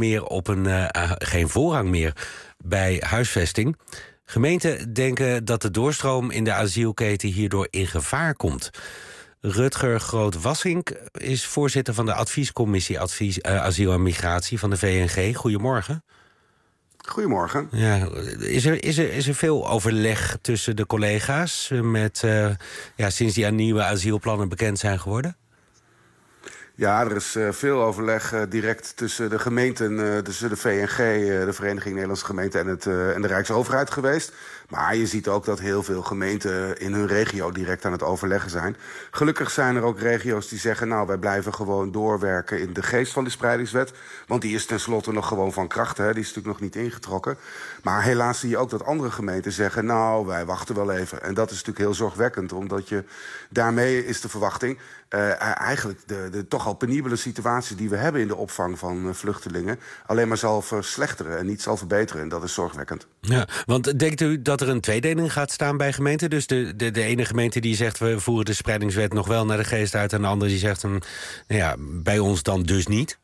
voorrang meer bij huisvesting. Gemeenten denken dat de doorstroom in de asielketen hierdoor in gevaar komt. Rutger Groot-Wassink is voorzitter van de adviescommissie Asiel en Migratie van de VNG. Goedemorgen. Goedemorgen. Ja, is er veel overleg tussen de collega's sinds die nieuwe asielplannen bekend zijn geworden? Ja, er is veel overleg direct tussen de gemeenten, tussen de VNG, de Vereniging Nederlandse Gemeenten en de Rijksoverheid geweest. Maar je ziet ook dat heel veel gemeenten in hun regio direct aan het overleggen zijn. Gelukkig zijn er ook regio's die zeggen, nou, wij blijven gewoon doorwerken in de geest van de spreidingswet. Want die is tenslotte nog gewoon van kracht, hè? Die is natuurlijk nog niet ingetrokken. Maar helaas zie je ook dat andere gemeenten zeggen, nou, wij wachten wel even. En dat is natuurlijk heel zorgwekkend, omdat daarmee is de verwachting eigenlijk de toch al penibele situatie die we hebben in de opvang van vluchtelingen alleen maar zal verslechteren en niet zal verbeteren. En dat is zorgwekkend. Ja, want denkt u dat er een tweedeling gaat staan bij gemeenten? Dus de ene gemeente die zegt, we voeren de spreidingswet nog wel naar de geest uit, en de andere die zegt, bij ons dan dus niet?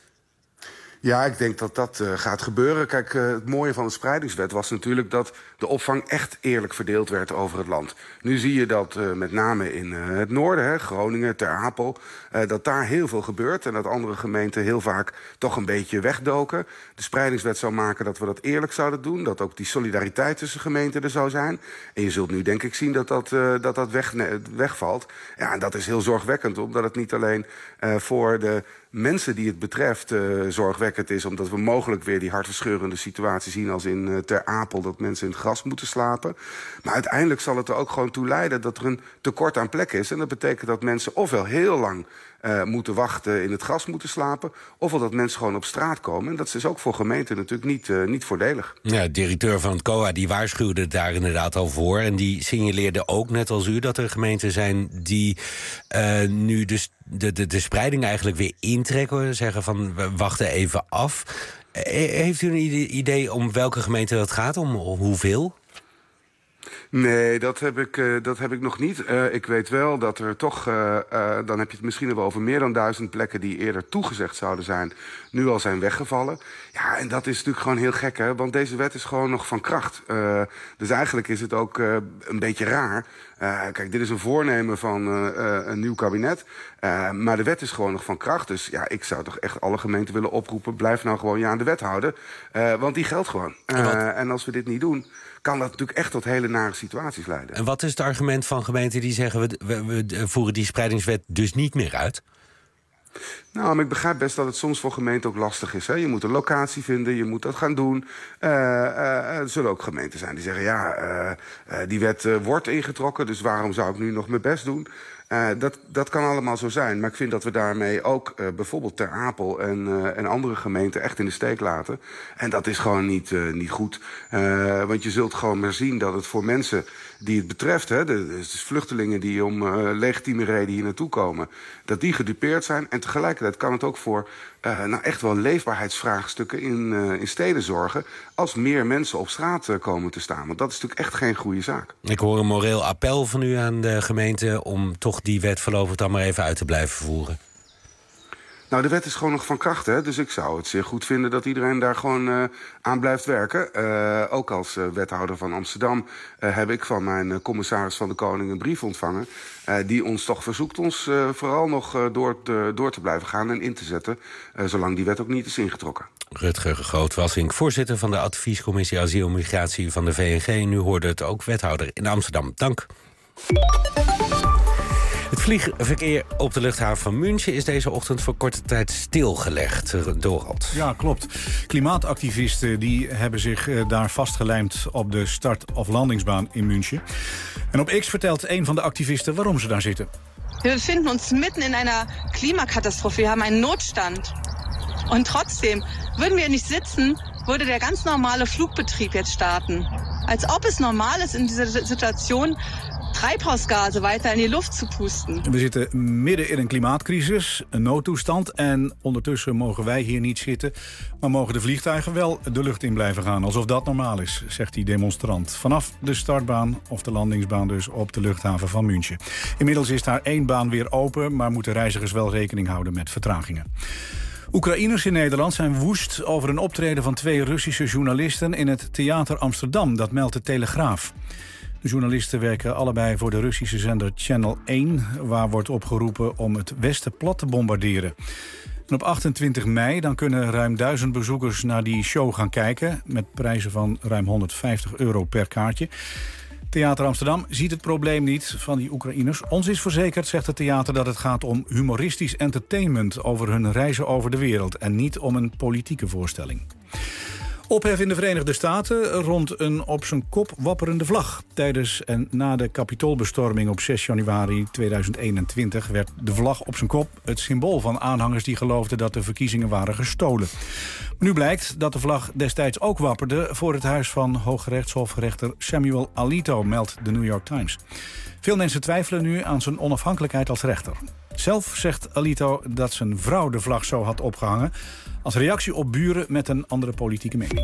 Ja, ik denk dat dat gaat gebeuren. Kijk, het mooie van de spreidingswet was natuurlijk dat de opvang echt eerlijk verdeeld werd over het land. Nu zie je dat met name in het noorden, Groningen, Ter Apel, dat daar heel veel gebeurt en dat andere gemeenten heel vaak toch een beetje wegdoken. De spreidingswet zou maken dat we dat eerlijk zouden doen, dat ook die solidariteit tussen gemeenten er zou zijn. En je zult nu denk ik zien dat wegvalt. Ja, en dat is heel zorgwekkend, omdat het niet alleen voor de mensen die het betreft zorgwekkend is, omdat we mogelijk weer die hartverscheurende situatie zien als in Ter Apel, dat mensen in het gras moeten slapen. Maar uiteindelijk zal het er ook gewoon toe leiden dat er een tekort aan plek is. En dat betekent dat mensen ofwel heel lang moeten wachten, in het gras moeten slapen, ofwel dat mensen gewoon op straat komen. En dat is ook voor gemeenten natuurlijk niet voordelig. Ja, de directeur van het COA die waarschuwde daar inderdaad al voor. En die signaleerde ook, net als u, dat er gemeenten zijn die nu dus de spreiding eigenlijk weer intrekken. Zeggen van, we wachten even af. Heeft u een idee om welke gemeente dat gaat? Om hoeveel? Nee, dat heb ik nog niet. Ik weet wel dat er toch, dan heb je het misschien wel over meer dan 1000 plekken die eerder toegezegd zouden zijn, nu al zijn weggevallen. Ja, en dat is natuurlijk gewoon heel gek, hè? Want deze wet is gewoon nog van kracht. Dus eigenlijk is het ook een beetje raar. Kijk, dit is een voornemen van een nieuw kabinet. Maar de wet is gewoon nog van kracht. Dus ja, ik zou toch echt alle gemeenten willen oproepen, blijf nou gewoon je aan de wet houden. Want die geldt gewoon. En als we dit niet doen, kan dat natuurlijk echt tot hele nare situaties leiden. En wat is het argument van gemeenten die zeggen, we voeren die spreidingswet dus niet meer uit? Nou, maar ik begrijp best dat het soms voor gemeenten ook lastig is. Hè? Je moet een locatie vinden, je moet dat gaan doen. Er zullen ook gemeenten zijn die zeggen, die wet wordt ingetrokken, dus waarom zou ik nu nog mijn best doen? Dat kan allemaal zo zijn. Maar ik vind dat we daarmee ook bijvoorbeeld Ter Apel en andere gemeenten echt in de steek laten. En dat is gewoon niet goed. Want je zult gewoon maar zien dat het voor mensen die het betreft, dus vluchtelingen die om legitieme reden hier naartoe komen, dat die gedupeerd zijn. En tegelijkertijd kan het ook voor echt wel leefbaarheidsvraagstukken in steden zorgen als meer mensen op straat komen te staan. Want dat is natuurlijk echt geen goede zaak. Ik hoor een moreel appel van u aan de gemeente om toch die wet voorlopig dan maar even uit te blijven voeren. Nou, de wet is gewoon nog van kracht, hè? Dus ik zou het zeer goed vinden dat iedereen daar gewoon aan blijft werken. Ook als wethouder van Amsterdam heb ik van mijn commissaris van de Koning een brief ontvangen, die ons toch verzoekt ons vooral nog door te blijven gaan en in te zetten, zolang die wet ook niet is ingetrokken. Rutger Groot-Wassink, voorzitter van de adviescommissie Asiel en Migratie van de VNG. Nu hoorde het ook wethouder in Amsterdam. Dank. Het vliegverkeer op de luchthaven van München is deze ochtend voor korte tijd stilgelegd. Dorald. Ja, klopt. Klimaatactivisten die hebben zich daar vastgelijmd op de start- of landingsbaan in München. En op X vertelt een van de activisten waarom ze daar zitten. We befinden ons mitten in einer Klimakatastrophe. We hebben een Notstand. Und trotzdem würden wir nicht sitzen würde der ganz normale Flugbetrieb jetzt starten. Als ob es normal ist in dieser Situation, treibhausgazen weiter in die lucht te pusten. We zitten midden in een klimaatcrisis, een noodtoestand. En ondertussen mogen wij hier niet zitten. Maar mogen de vliegtuigen wel de lucht in blijven gaan. Alsof dat normaal is, zegt die demonstrant. Vanaf de startbaan of de landingsbaan dus op de luchthaven van München. Inmiddels is daar 1 baan weer open. Maar moeten reizigers wel rekening houden met vertragingen. Oekraïners in Nederland zijn woest over een optreden van 2 Russische journalisten in het Theater Amsterdam. Dat meldt de Telegraaf. De journalisten werken allebei voor de Russische zender Channel 1... waar wordt opgeroepen om het Westen plat te bombarderen. En op 28 mei dan kunnen ruim 1000 bezoekers naar die show gaan kijken... met prijzen van ruim €150 per kaartje. Theater Amsterdam ziet het probleem niet van die Oekraïners. Ons is verzekerd, zegt het theater, dat het gaat om humoristisch entertainment... over hun reizen over de wereld en niet om een politieke voorstelling. Ophef in de Verenigde Staten rond een op zijn kop wapperende vlag. Tijdens en na de Capitoolbestorming op 6 januari 2021... werd de vlag op zijn kop het symbool van aanhangers die geloofden... dat de verkiezingen waren gestolen. Nu blijkt dat de vlag destijds ook wapperde... voor het huis van Hooggerechtshofrechter Samuel Alito, meldt de New York Times. Veel mensen twijfelen nu aan zijn onafhankelijkheid als rechter. Zelf zegt Alito dat zijn vrouw de vlag zo had opgehangen... als reactie op buren met een andere politieke mening.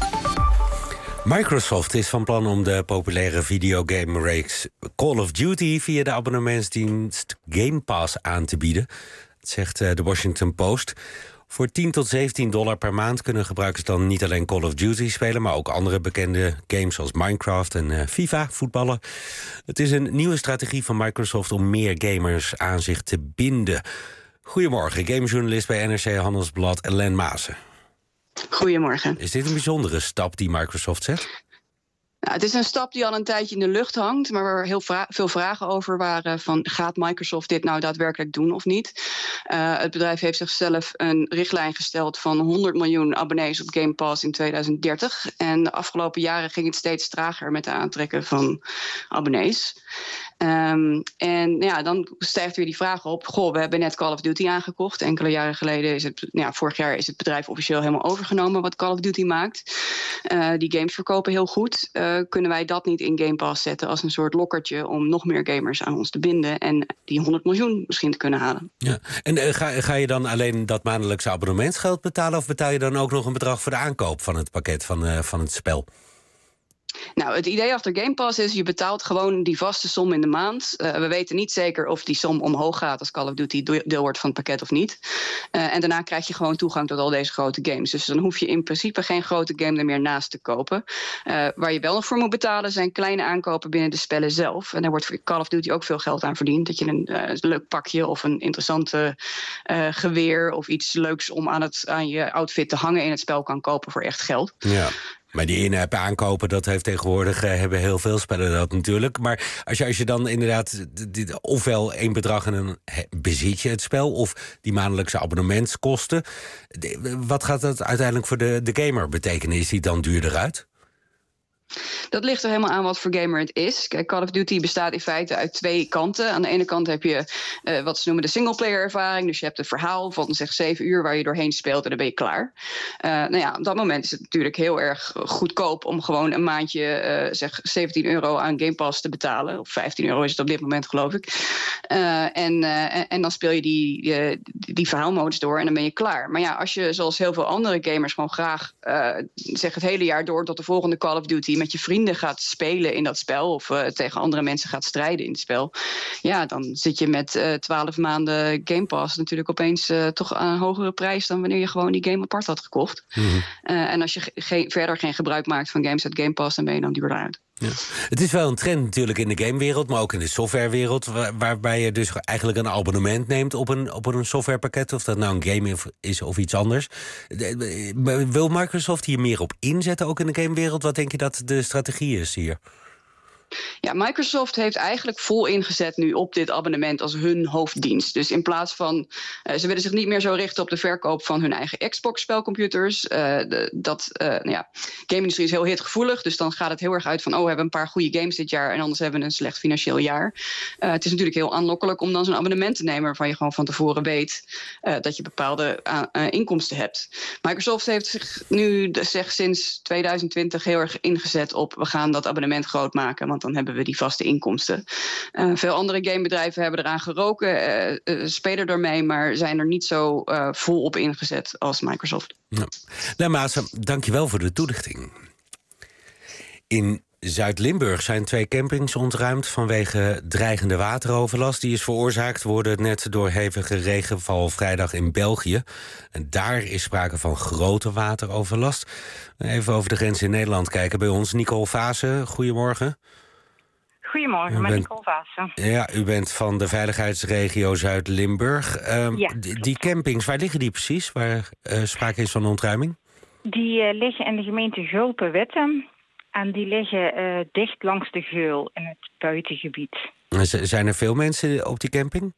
Microsoft is van plan om de populaire videogame-reeks Call of Duty... via de abonnementsdienst Game Pass aan te bieden. Dat zegt de Washington Post. Voor $10 tot $17 per maand kunnen gebruikers dan niet alleen Call of Duty spelen... maar ook andere bekende games zoals Minecraft en FIFA, voetballen. Het is een nieuwe strategie van Microsoft om meer gamers aan zich te binden. Goedemorgen, gamejournalist bij NRC Handelsblad Ellen Maassen. Goedemorgen. Is dit een bijzondere stap die Microsoft zet? Nou, het is een stap die al een tijdje in de lucht hangt... maar waar heel veel vragen over waren van... gaat Microsoft dit nou daadwerkelijk doen of niet? Het bedrijf heeft zichzelf een richtlijn gesteld... van 100 miljoen abonnees op Game Pass in 2030. En de afgelopen jaren ging het steeds trager... met het aantrekken van abonnees. En ja, dan stijgt weer die vraag op... goh, we hebben net Call of Duty aangekocht. Enkele jaren geleden is het... vorig jaar is het bedrijf officieel helemaal overgenomen... wat Call of Duty maakt. Die games verkopen heel goed... kunnen wij dat niet in Game Pass zetten als een soort lokkertje... om nog meer gamers aan ons te binden... en die 100 miljoen misschien te kunnen halen. Ja. En ga je dan alleen dat maandelijkse abonnementsgeld betalen... of betaal je dan ook nog een bedrag voor de aankoop van het pakket van het spel? Nou, het idee achter Game Pass is, je betaalt gewoon die vaste som in de maand. We weten niet zeker of die som omhoog gaat als Call of Duty deel wordt van het pakket of niet. En daarna krijg je gewoon toegang tot al deze grote games. Dus dan hoef je in principe geen grote game er meer naast te kopen. Waar je wel nog voor moet betalen zijn kleine aankopen binnen de spellen zelf. En daar wordt voor Call of Duty ook veel geld aan verdiend. Dat je een leuk pakje of een interessante geweer of iets leuks om aan je outfit te hangen in het spel kan kopen voor echt geld. Ja. Maar die in-app aankopen, dat heeft tegenwoordig... hebben heel veel spellen dat natuurlijk. Maar als je dan inderdaad ofwel één bedrag... en dan bezit je het spel, of die maandelijkse abonnementskosten... wat gaat dat uiteindelijk voor de gamer betekenen? Is die dan duurder uit? Dat ligt er helemaal aan wat voor gamer het is. Kijk, Call of Duty bestaat in feite uit 2 kanten. Aan de ene kant heb je wat ze noemen de singleplayer ervaring. Dus je hebt een verhaal van zeg 7 uur waar je doorheen speelt en dan ben je klaar. Op dat moment is het natuurlijk heel erg goedkoop om gewoon een maandje zeg €17 aan Game Pass te betalen. Of €15 is het op dit moment, geloof ik. En dan speel je die verhaalmodus door en dan ben je klaar. Maar ja, als je zoals heel veel andere gamers gewoon graag zeg het hele jaar door tot de volgende Call of Duty met je vrienden gaat spelen in dat spel... of tegen andere mensen gaat strijden in het spel... ja, dan zit je met 12 maanden Game Pass natuurlijk opeens toch aan een hogere prijs... dan wanneer je gewoon die game apart had gekocht. Mm-hmm. En als je verder geen gebruik maakt van games uit Game Pass... dan ben je dan duurder uit. Ja. Het is wel een trend natuurlijk in de gamewereld... maar ook in de softwarewereld... waarbij je dus eigenlijk een abonnement neemt op een softwarepakket... of dat nou een game is of iets anders. Wil Microsoft hier meer op inzetten, ook in de gamewereld? Wat denk je dat de strategie is hier? Ja, Microsoft heeft eigenlijk vol ingezet nu op dit abonnement als hun hoofddienst. Dus in plaats van, ze willen zich niet meer zo richten op de verkoop van hun eigen Xbox-spelcomputers. Game-industrie is heel hitgevoelig, dus dan gaat het heel erg uit van, we hebben een paar goede games dit jaar en anders hebben we een slecht financieel jaar. Het is natuurlijk heel aanlokkelijk om dan zo'n abonnement te nemen waarvan je gewoon van tevoren weet dat je bepaalde inkomsten hebt. Microsoft heeft zich nu sinds 2020 heel erg ingezet op, we gaan dat abonnement groot maken, want dan hebben we die vaste inkomsten. Veel andere gamebedrijven hebben eraan geroken, spelen ermee, maar zijn er niet zo vol op ingezet als Microsoft. Ja. Maarten, dank je wel voor de toelichting. In Zuid-Limburg zijn 2 campings ontruimd vanwege dreigende wateroverlast. Die is veroorzaakt, worden net door hevige regenval vrijdag in België. En daar is sprake van grote wateroverlast. Even over de grens in Nederland kijken bij ons. Nicole Vaassen, goedemorgen. Goedemorgen, met Nicole Vaassen. Ja, u bent van de veiligheidsregio Zuid-Limburg. Die campings, waar liggen die precies, waar sprake is van ontruiming? Die liggen in de gemeente Gulpen-Witten. En die liggen dicht langs de Geul in het buitengebied. Zijn er veel mensen op die camping?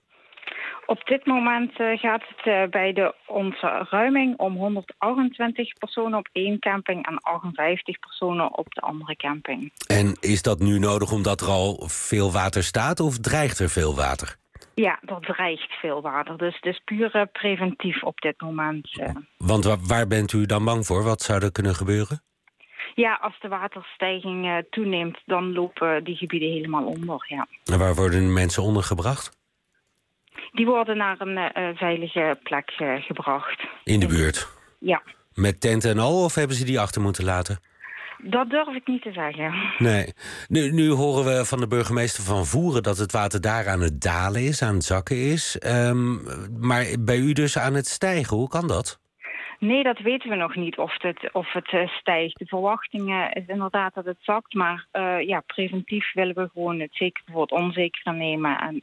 Op dit moment gaat het bij de ontruiming om 128 personen op 1 camping en 58 personen op de andere camping. En is dat nu nodig omdat er al veel water staat of dreigt er veel water? Ja, er dreigt veel water. Dus het is puur preventief op dit moment. Want waar bent u dan bang voor? Wat zou er kunnen gebeuren? Ja, als de waterstijging toeneemt, dan lopen die gebieden helemaal onder, ja. En waar worden mensen ondergebracht? Die worden naar een veilige plek gebracht. In de buurt? Ja. Met tenten en al, of hebben ze die achter moeten laten? Dat durf ik niet te zeggen. Nee. Nu horen we van de burgemeester van Voeren dat het water daar aan het dalen is, aan het zakken is. Maar bij u dus aan het stijgen, hoe kan dat? Nee, dat weten we nog niet of het stijgt. De verwachting is inderdaad dat het zakt. Maar preventief willen we gewoon het zeker voor het onzekere nemen en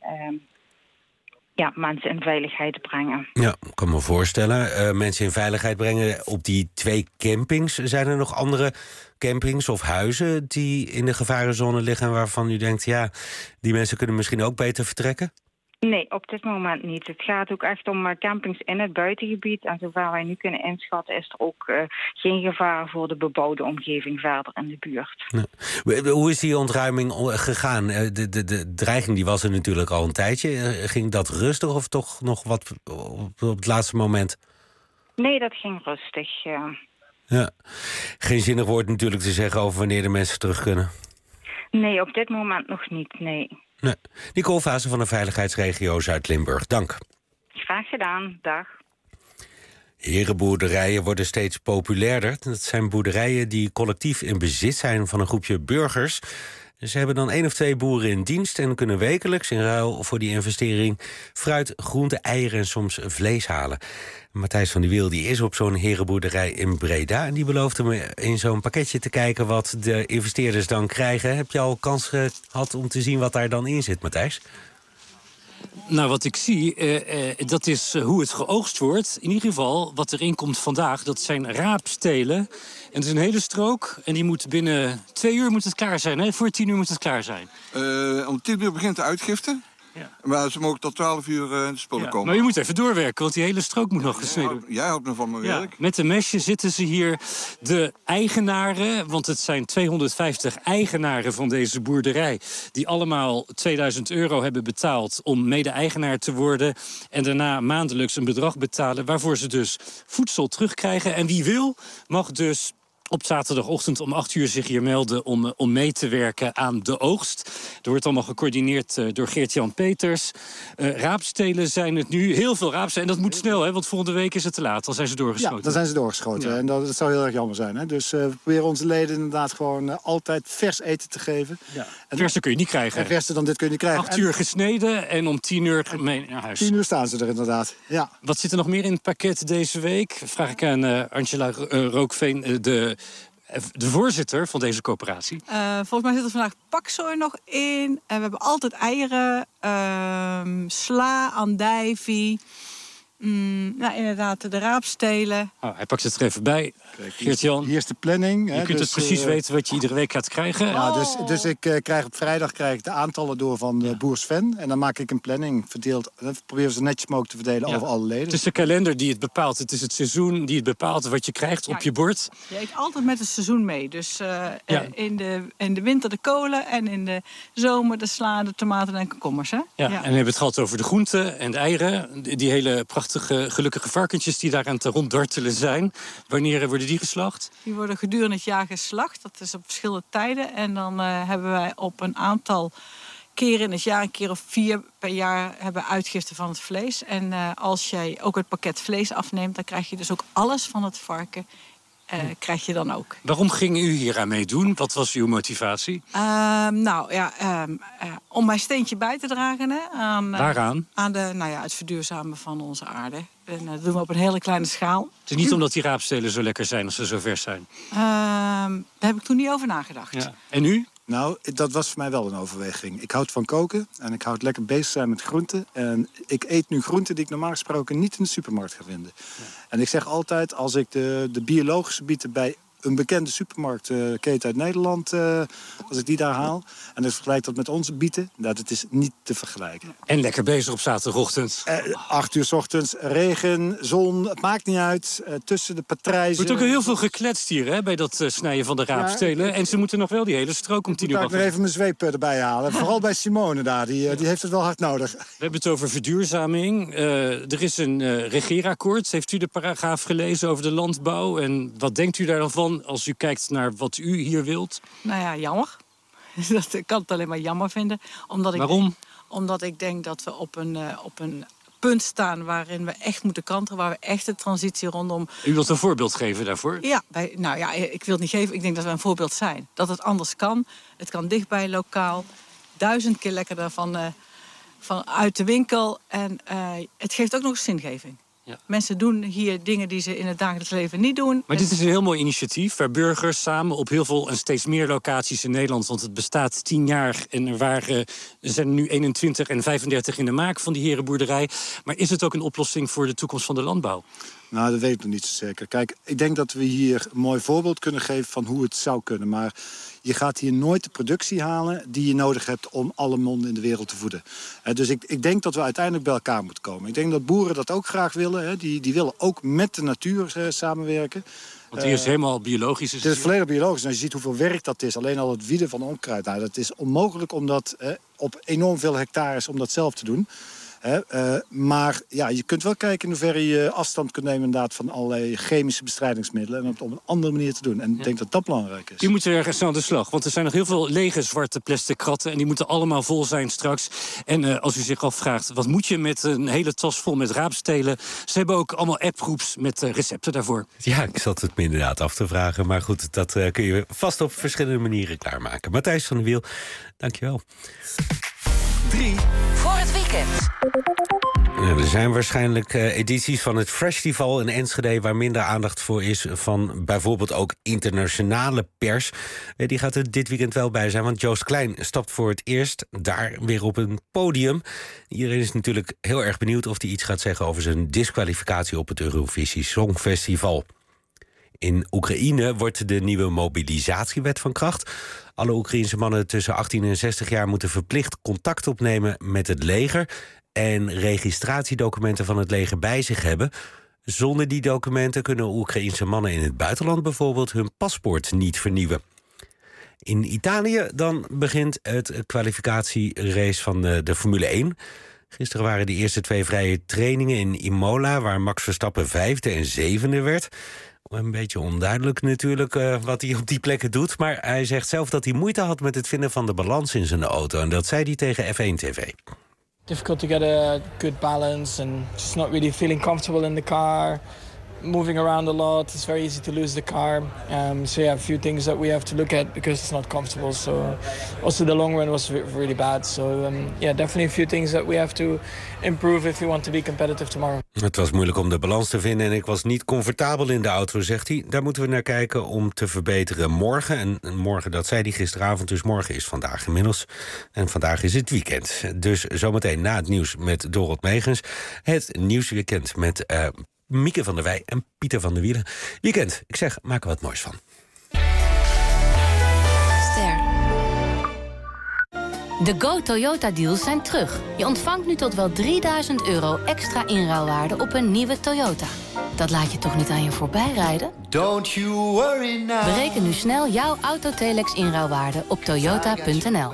mensen in veiligheid brengen. Ja, ik kan me voorstellen. Mensen in veiligheid brengen op die 2 campings. Zijn er nog andere campings of huizen die in de gevarenzone liggen waarvan u denkt, ja, die mensen kunnen misschien ook beter vertrekken? Nee, op dit moment niet. Het gaat ook echt om campings in het buitengebied. En zover wij nu kunnen inschatten is er ook geen gevaar voor de bebouwde omgeving verder in de buurt. Ja. Hoe is die ontruiming gegaan? De dreiging die was er natuurlijk al een tijdje. Ging dat rustig of toch nog wat op het laatste moment? Nee, dat ging rustig. Ja. Geen zinnig woord natuurlijk te zeggen over wanneer de mensen terug kunnen. Nee, op dit moment nog niet, nee. Nee. Nicole Vaassen van de veiligheidsregio Zuid-Limburg, dank. Graag gedaan, dag. Herenboerderijen worden steeds populairder. Dat zijn boerderijen die collectief in bezit zijn van een groepje burgers. Ze hebben dan 1 of 2 boeren in dienst en kunnen wekelijks in ruil voor die investering fruit, groente, eieren en soms vlees halen. Matthijs van die Wiel die is op zo'n herenboerderij in Breda en die beloofde me in zo'n pakketje te kijken wat de investeerders dan krijgen. Heb je al kans gehad om te zien wat daar dan in zit, Matthijs? Nou, wat ik zie, dat is hoe het geoogst wordt. In ieder geval, wat erin komt vandaag, dat zijn raapstelen. En het is een hele strook en die moet binnen 2 uur moet het klaar zijn. Hè? Voor 10 uur moet het klaar zijn. Om 10 uur begint de uitgifte. Ja. Maar ze mogen tot 12 uur de spullen komen. Maar je moet even doorwerken, want die hele strook moet nog gesneden worden. Jij houdt me van mijn werk. Met een mesje zitten ze hier. De eigenaren, want het zijn 250 eigenaren van deze boerderij, die allemaal 2000 euro hebben betaald om mede-eigenaar te worden. En daarna maandelijks een bedrag betalen, waarvoor ze dus voedsel terugkrijgen. En wie wil, mag dus op zaterdagochtend om 8 uur zich hier melden om mee te werken aan de oogst. Er wordt allemaal gecoördineerd door Geert-Jan Peters. Raapstelen zijn het nu. Heel veel raapstelen. En dat moet snel, hè, want volgende week is het te laat. Dan zijn ze doorgeschoten. Ja, dan zijn ze doorgeschoten. Ja. En dat zou heel erg jammer zijn. Hè? Dus we proberen onze leden inderdaad gewoon altijd vers eten te geven. Ja. Verse kun je niet krijgen. En verse dan dit kun je niet krijgen. 8 uur gesneden en om 10 uur mee naar huis. 10 uur staan ze er inderdaad. Ja. Wat zit er nog meer in het pakket deze week? Vraag ik aan Angela Rookveen, de voorzitter van deze coöperatie. Volgens mij zit er vandaag paksoi nog in. En we hebben altijd eieren, sla, andijvie. Nou, inderdaad, de raapstelen. Hij pakt het er even bij. Geert-Jan. Hier is de planning. Je kunt dus precies weten wat je iedere week gaat krijgen. Ja, dus ik krijg op vrijdag de aantallen door van de boer Sven. En dan maak ik een planning verdeeld. Dan proberen ze netjes mogelijk te verdelen over alle leden. Het is de kalender die het bepaalt. Het is het seizoen die het bepaalt wat je krijgt op je bord. Je eet altijd met het seizoen mee. Dus in de winter de kolen en in de zomer de sla, de tomaten en komkommers. Hè? En we hebben het gehad over de groenten en de eieren. Die hele prachtige, gelukkige varkentjes die daar aan het ronddartelen zijn. Wanneer worden die geslacht? Die worden gedurende het jaar geslacht. Dat is op verschillende tijden. En dan hebben wij op een aantal keren in het jaar, een keer of 4 per jaar, hebben uitgifte van het vlees. En als jij ook het pakket vlees afneemt, dan krijg je dus ook alles van het varken. Krijg je dan ook. Waarom ging u hier aan meedoen? Wat was uw motivatie? Om mijn steentje bij te dragen. Hè, waaraan? Aan het verduurzamen van onze aarde. En dat doen we op een hele kleine schaal. Het is niet omdat die raapstelen zo lekker zijn als ze zo vers zijn? Daar heb ik toen niet over nagedacht. Ja. En u? Nou, dat was voor mij wel een overweging. Ik houd van koken en ik houd lekker bezig zijn met groenten. En ik eet nu groenten die ik normaal gesproken niet in de supermarkt ga vinden. Ja. En ik zeg altijd, als ik de biologische bieten bij een bekende supermarktketen uit Nederland, als ik die daar haal, en dus vergelijk dat met onze bieten, dat is niet te vergelijken. En lekker bezig op zaterdagochtend. 8 uur 's ochtends, regen, zon, het maakt niet uit. Tussen de patrijzen. Er wordt ook heel veel gekletst hier, hè, bij dat snijden van de raapstelen. En ze moeten nog wel die hele strook om 10 uur. Ik moet even mijn zweep erbij halen. Vooral bij Simone daar, die heeft het wel hard nodig. We hebben het over verduurzaming. Er is een regeerakkoord. Heeft u de paragraaf gelezen over de landbouw? En wat denkt u daar dan van als u kijkt naar wat u hier wilt? Nou ja, jammer. Ik kan het alleen maar jammer vinden. Waarom? Omdat ik denk dat we op een punt staan waarin we echt moeten kantelen, waar we echt de transitie rondom... U wilt een voorbeeld geven daarvoor? Ja, ik wil het niet geven. Ik denk dat we een voorbeeld zijn. Dat het anders kan. Het kan dichtbij, lokaal. 1000 keer lekkerder van uit de winkel. En het geeft ook nog eens zingeving. Ja. Mensen doen hier dingen die ze in het dagelijks leven niet doen. Maar dit is een heel mooi initiatief waar burgers samen op heel veel en steeds meer locaties in Nederland, want het bestaat 10 jaar en er zijn nu 21 en 35 in de maak van die herenboerderij. Maar is het ook een oplossing voor de toekomst van de landbouw? Nou, dat weet ik nog niet zo zeker. Kijk, ik denk dat we hier een mooi voorbeeld kunnen geven van hoe het zou kunnen. Maar je gaat hier nooit de productie halen die je nodig hebt om alle monden in de wereld te voeden. Dus ik denk dat we uiteindelijk bij elkaar moeten komen. Ik denk dat boeren dat ook graag willen. Die willen ook met de natuur samenwerken. Want die is helemaal biologisch. Het is volledig biologisch. En je ziet hoeveel werk dat is. Alleen al het wieden van onkruid. Nou, dat is onmogelijk om dat op enorm veel hectares om dat zelf te doen. Maar ja, je kunt wel kijken in hoeverre je afstand kunt nemen inderdaad van allerlei chemische bestrijdingsmiddelen. En het op een andere manier te doen. En ik denk dat dat belangrijk is. Die moeten ergens aan de slag. Want er zijn nog heel veel lege zwarte plastic kratten. En die moeten allemaal vol zijn straks. En als u zich afvraagt, wat moet je met een hele tas vol met raapstelen? Ze hebben ook allemaal appgroeps met recepten daarvoor. Ja, ik zat het me inderdaad af te vragen. Maar goed, dat kun je vast op verschillende manieren klaarmaken. Matthijs van der Wiel, dankjewel. 3 voor het weekend. Er zijn waarschijnlijk edities van het Freshtival in Enschede waar minder aandacht voor is van bijvoorbeeld ook internationale pers. Die gaat er dit weekend wel bij zijn, want Joost Klein stapt voor het eerst daar weer op een podium. Iedereen is natuurlijk heel erg benieuwd of hij iets gaat zeggen over zijn disqualificatie op het Eurovisie Songfestival. In Oekraïne wordt de nieuwe mobilisatiewet van kracht. Alle Oekraïense mannen tussen 18 en 60 jaar moeten verplicht contact opnemen met het leger en registratiedocumenten van het leger bij zich hebben. Zonder die documenten kunnen Oekraïense mannen in het buitenland bijvoorbeeld hun paspoort niet vernieuwen. In Italië dan begint het kwalificatierace van de Formule 1. Gisteren waren de eerste 2 vrije trainingen in Imola, waar Max Verstappen 5e en 7e werd. Een beetje onduidelijk natuurlijk wat hij op die plekken doet. Maar hij zegt zelf dat hij moeite had met het vinden van de balans in zijn auto. En dat zei hij tegen F1 TV. Difficult to get a good balance and just not really feeling comfortable in the car. Moving around a lot, it's very easy to lose the car. So yeah, a few things that we have to look at because it's not comfortable. So also the long run was really bad. So yeah, definitely a few things that we have to improve if we want to be competitive tomorrow. Het was moeilijk om de balans te vinden en ik was niet comfortabel in de auto, zegt hij. Daar moeten we naar kijken om te verbeteren morgen. En morgen, dat zei hij gisteravond, dus morgen is vandaag inmiddels. En vandaag is het weekend. Dus zometeen na het nieuws met Dorot Megens. Het nieuwsweekend met Mieke van der Wij en Pieter van der Wielen. Weekend, ik zeg, maak er wat moois van. De Go Toyota deals zijn terug. Je ontvangt nu tot wel €3000 extra inruilwaarde op een nieuwe Toyota. Dat laat je toch niet aan je voorbij rijden? Don't you worry now. Bereken nu snel jouw Autotelex inruilwaarde op toyota.nl.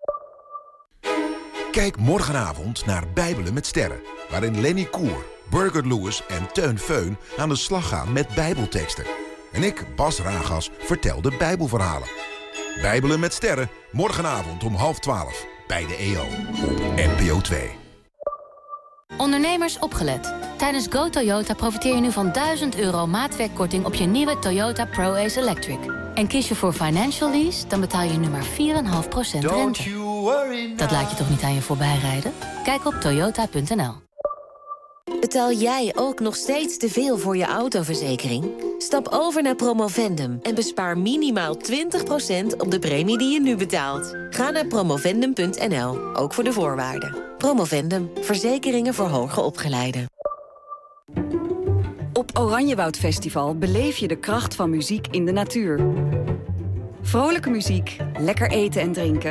Kijk morgenavond naar Bijbelen met Sterren, waarin Lenny Koer, Burger Lewis en Teun Feun aan de slag gaan met bijbelteksten. En ik, Bas Ragas, vertel de bijbelverhalen. Bijbelen met Sterren, morgenavond om 11:30 bij de EO op NPO 2. Ondernemers opgelet. Tijdens Go Toyota profiteer je nu van €1000 maatwerkkorting op je nieuwe Toyota Pro-Ace Electric. En kies je voor financial lease, dan betaal je nu maar 4,5% rente. Dat laat je toch niet aan je voorbij rijden? Kijk op toyota.nl. Betaal jij ook nog steeds te veel voor je autoverzekering? Stap over naar Promovendum en bespaar minimaal 20% op de premie die je nu betaalt. Ga naar promovendum.nl, ook voor de voorwaarden. Promovendum, verzekeringen voor hoger opgeleiden. Op Oranjewoud Festival beleef je de kracht van muziek in de natuur. Vrolijke muziek, lekker eten en drinken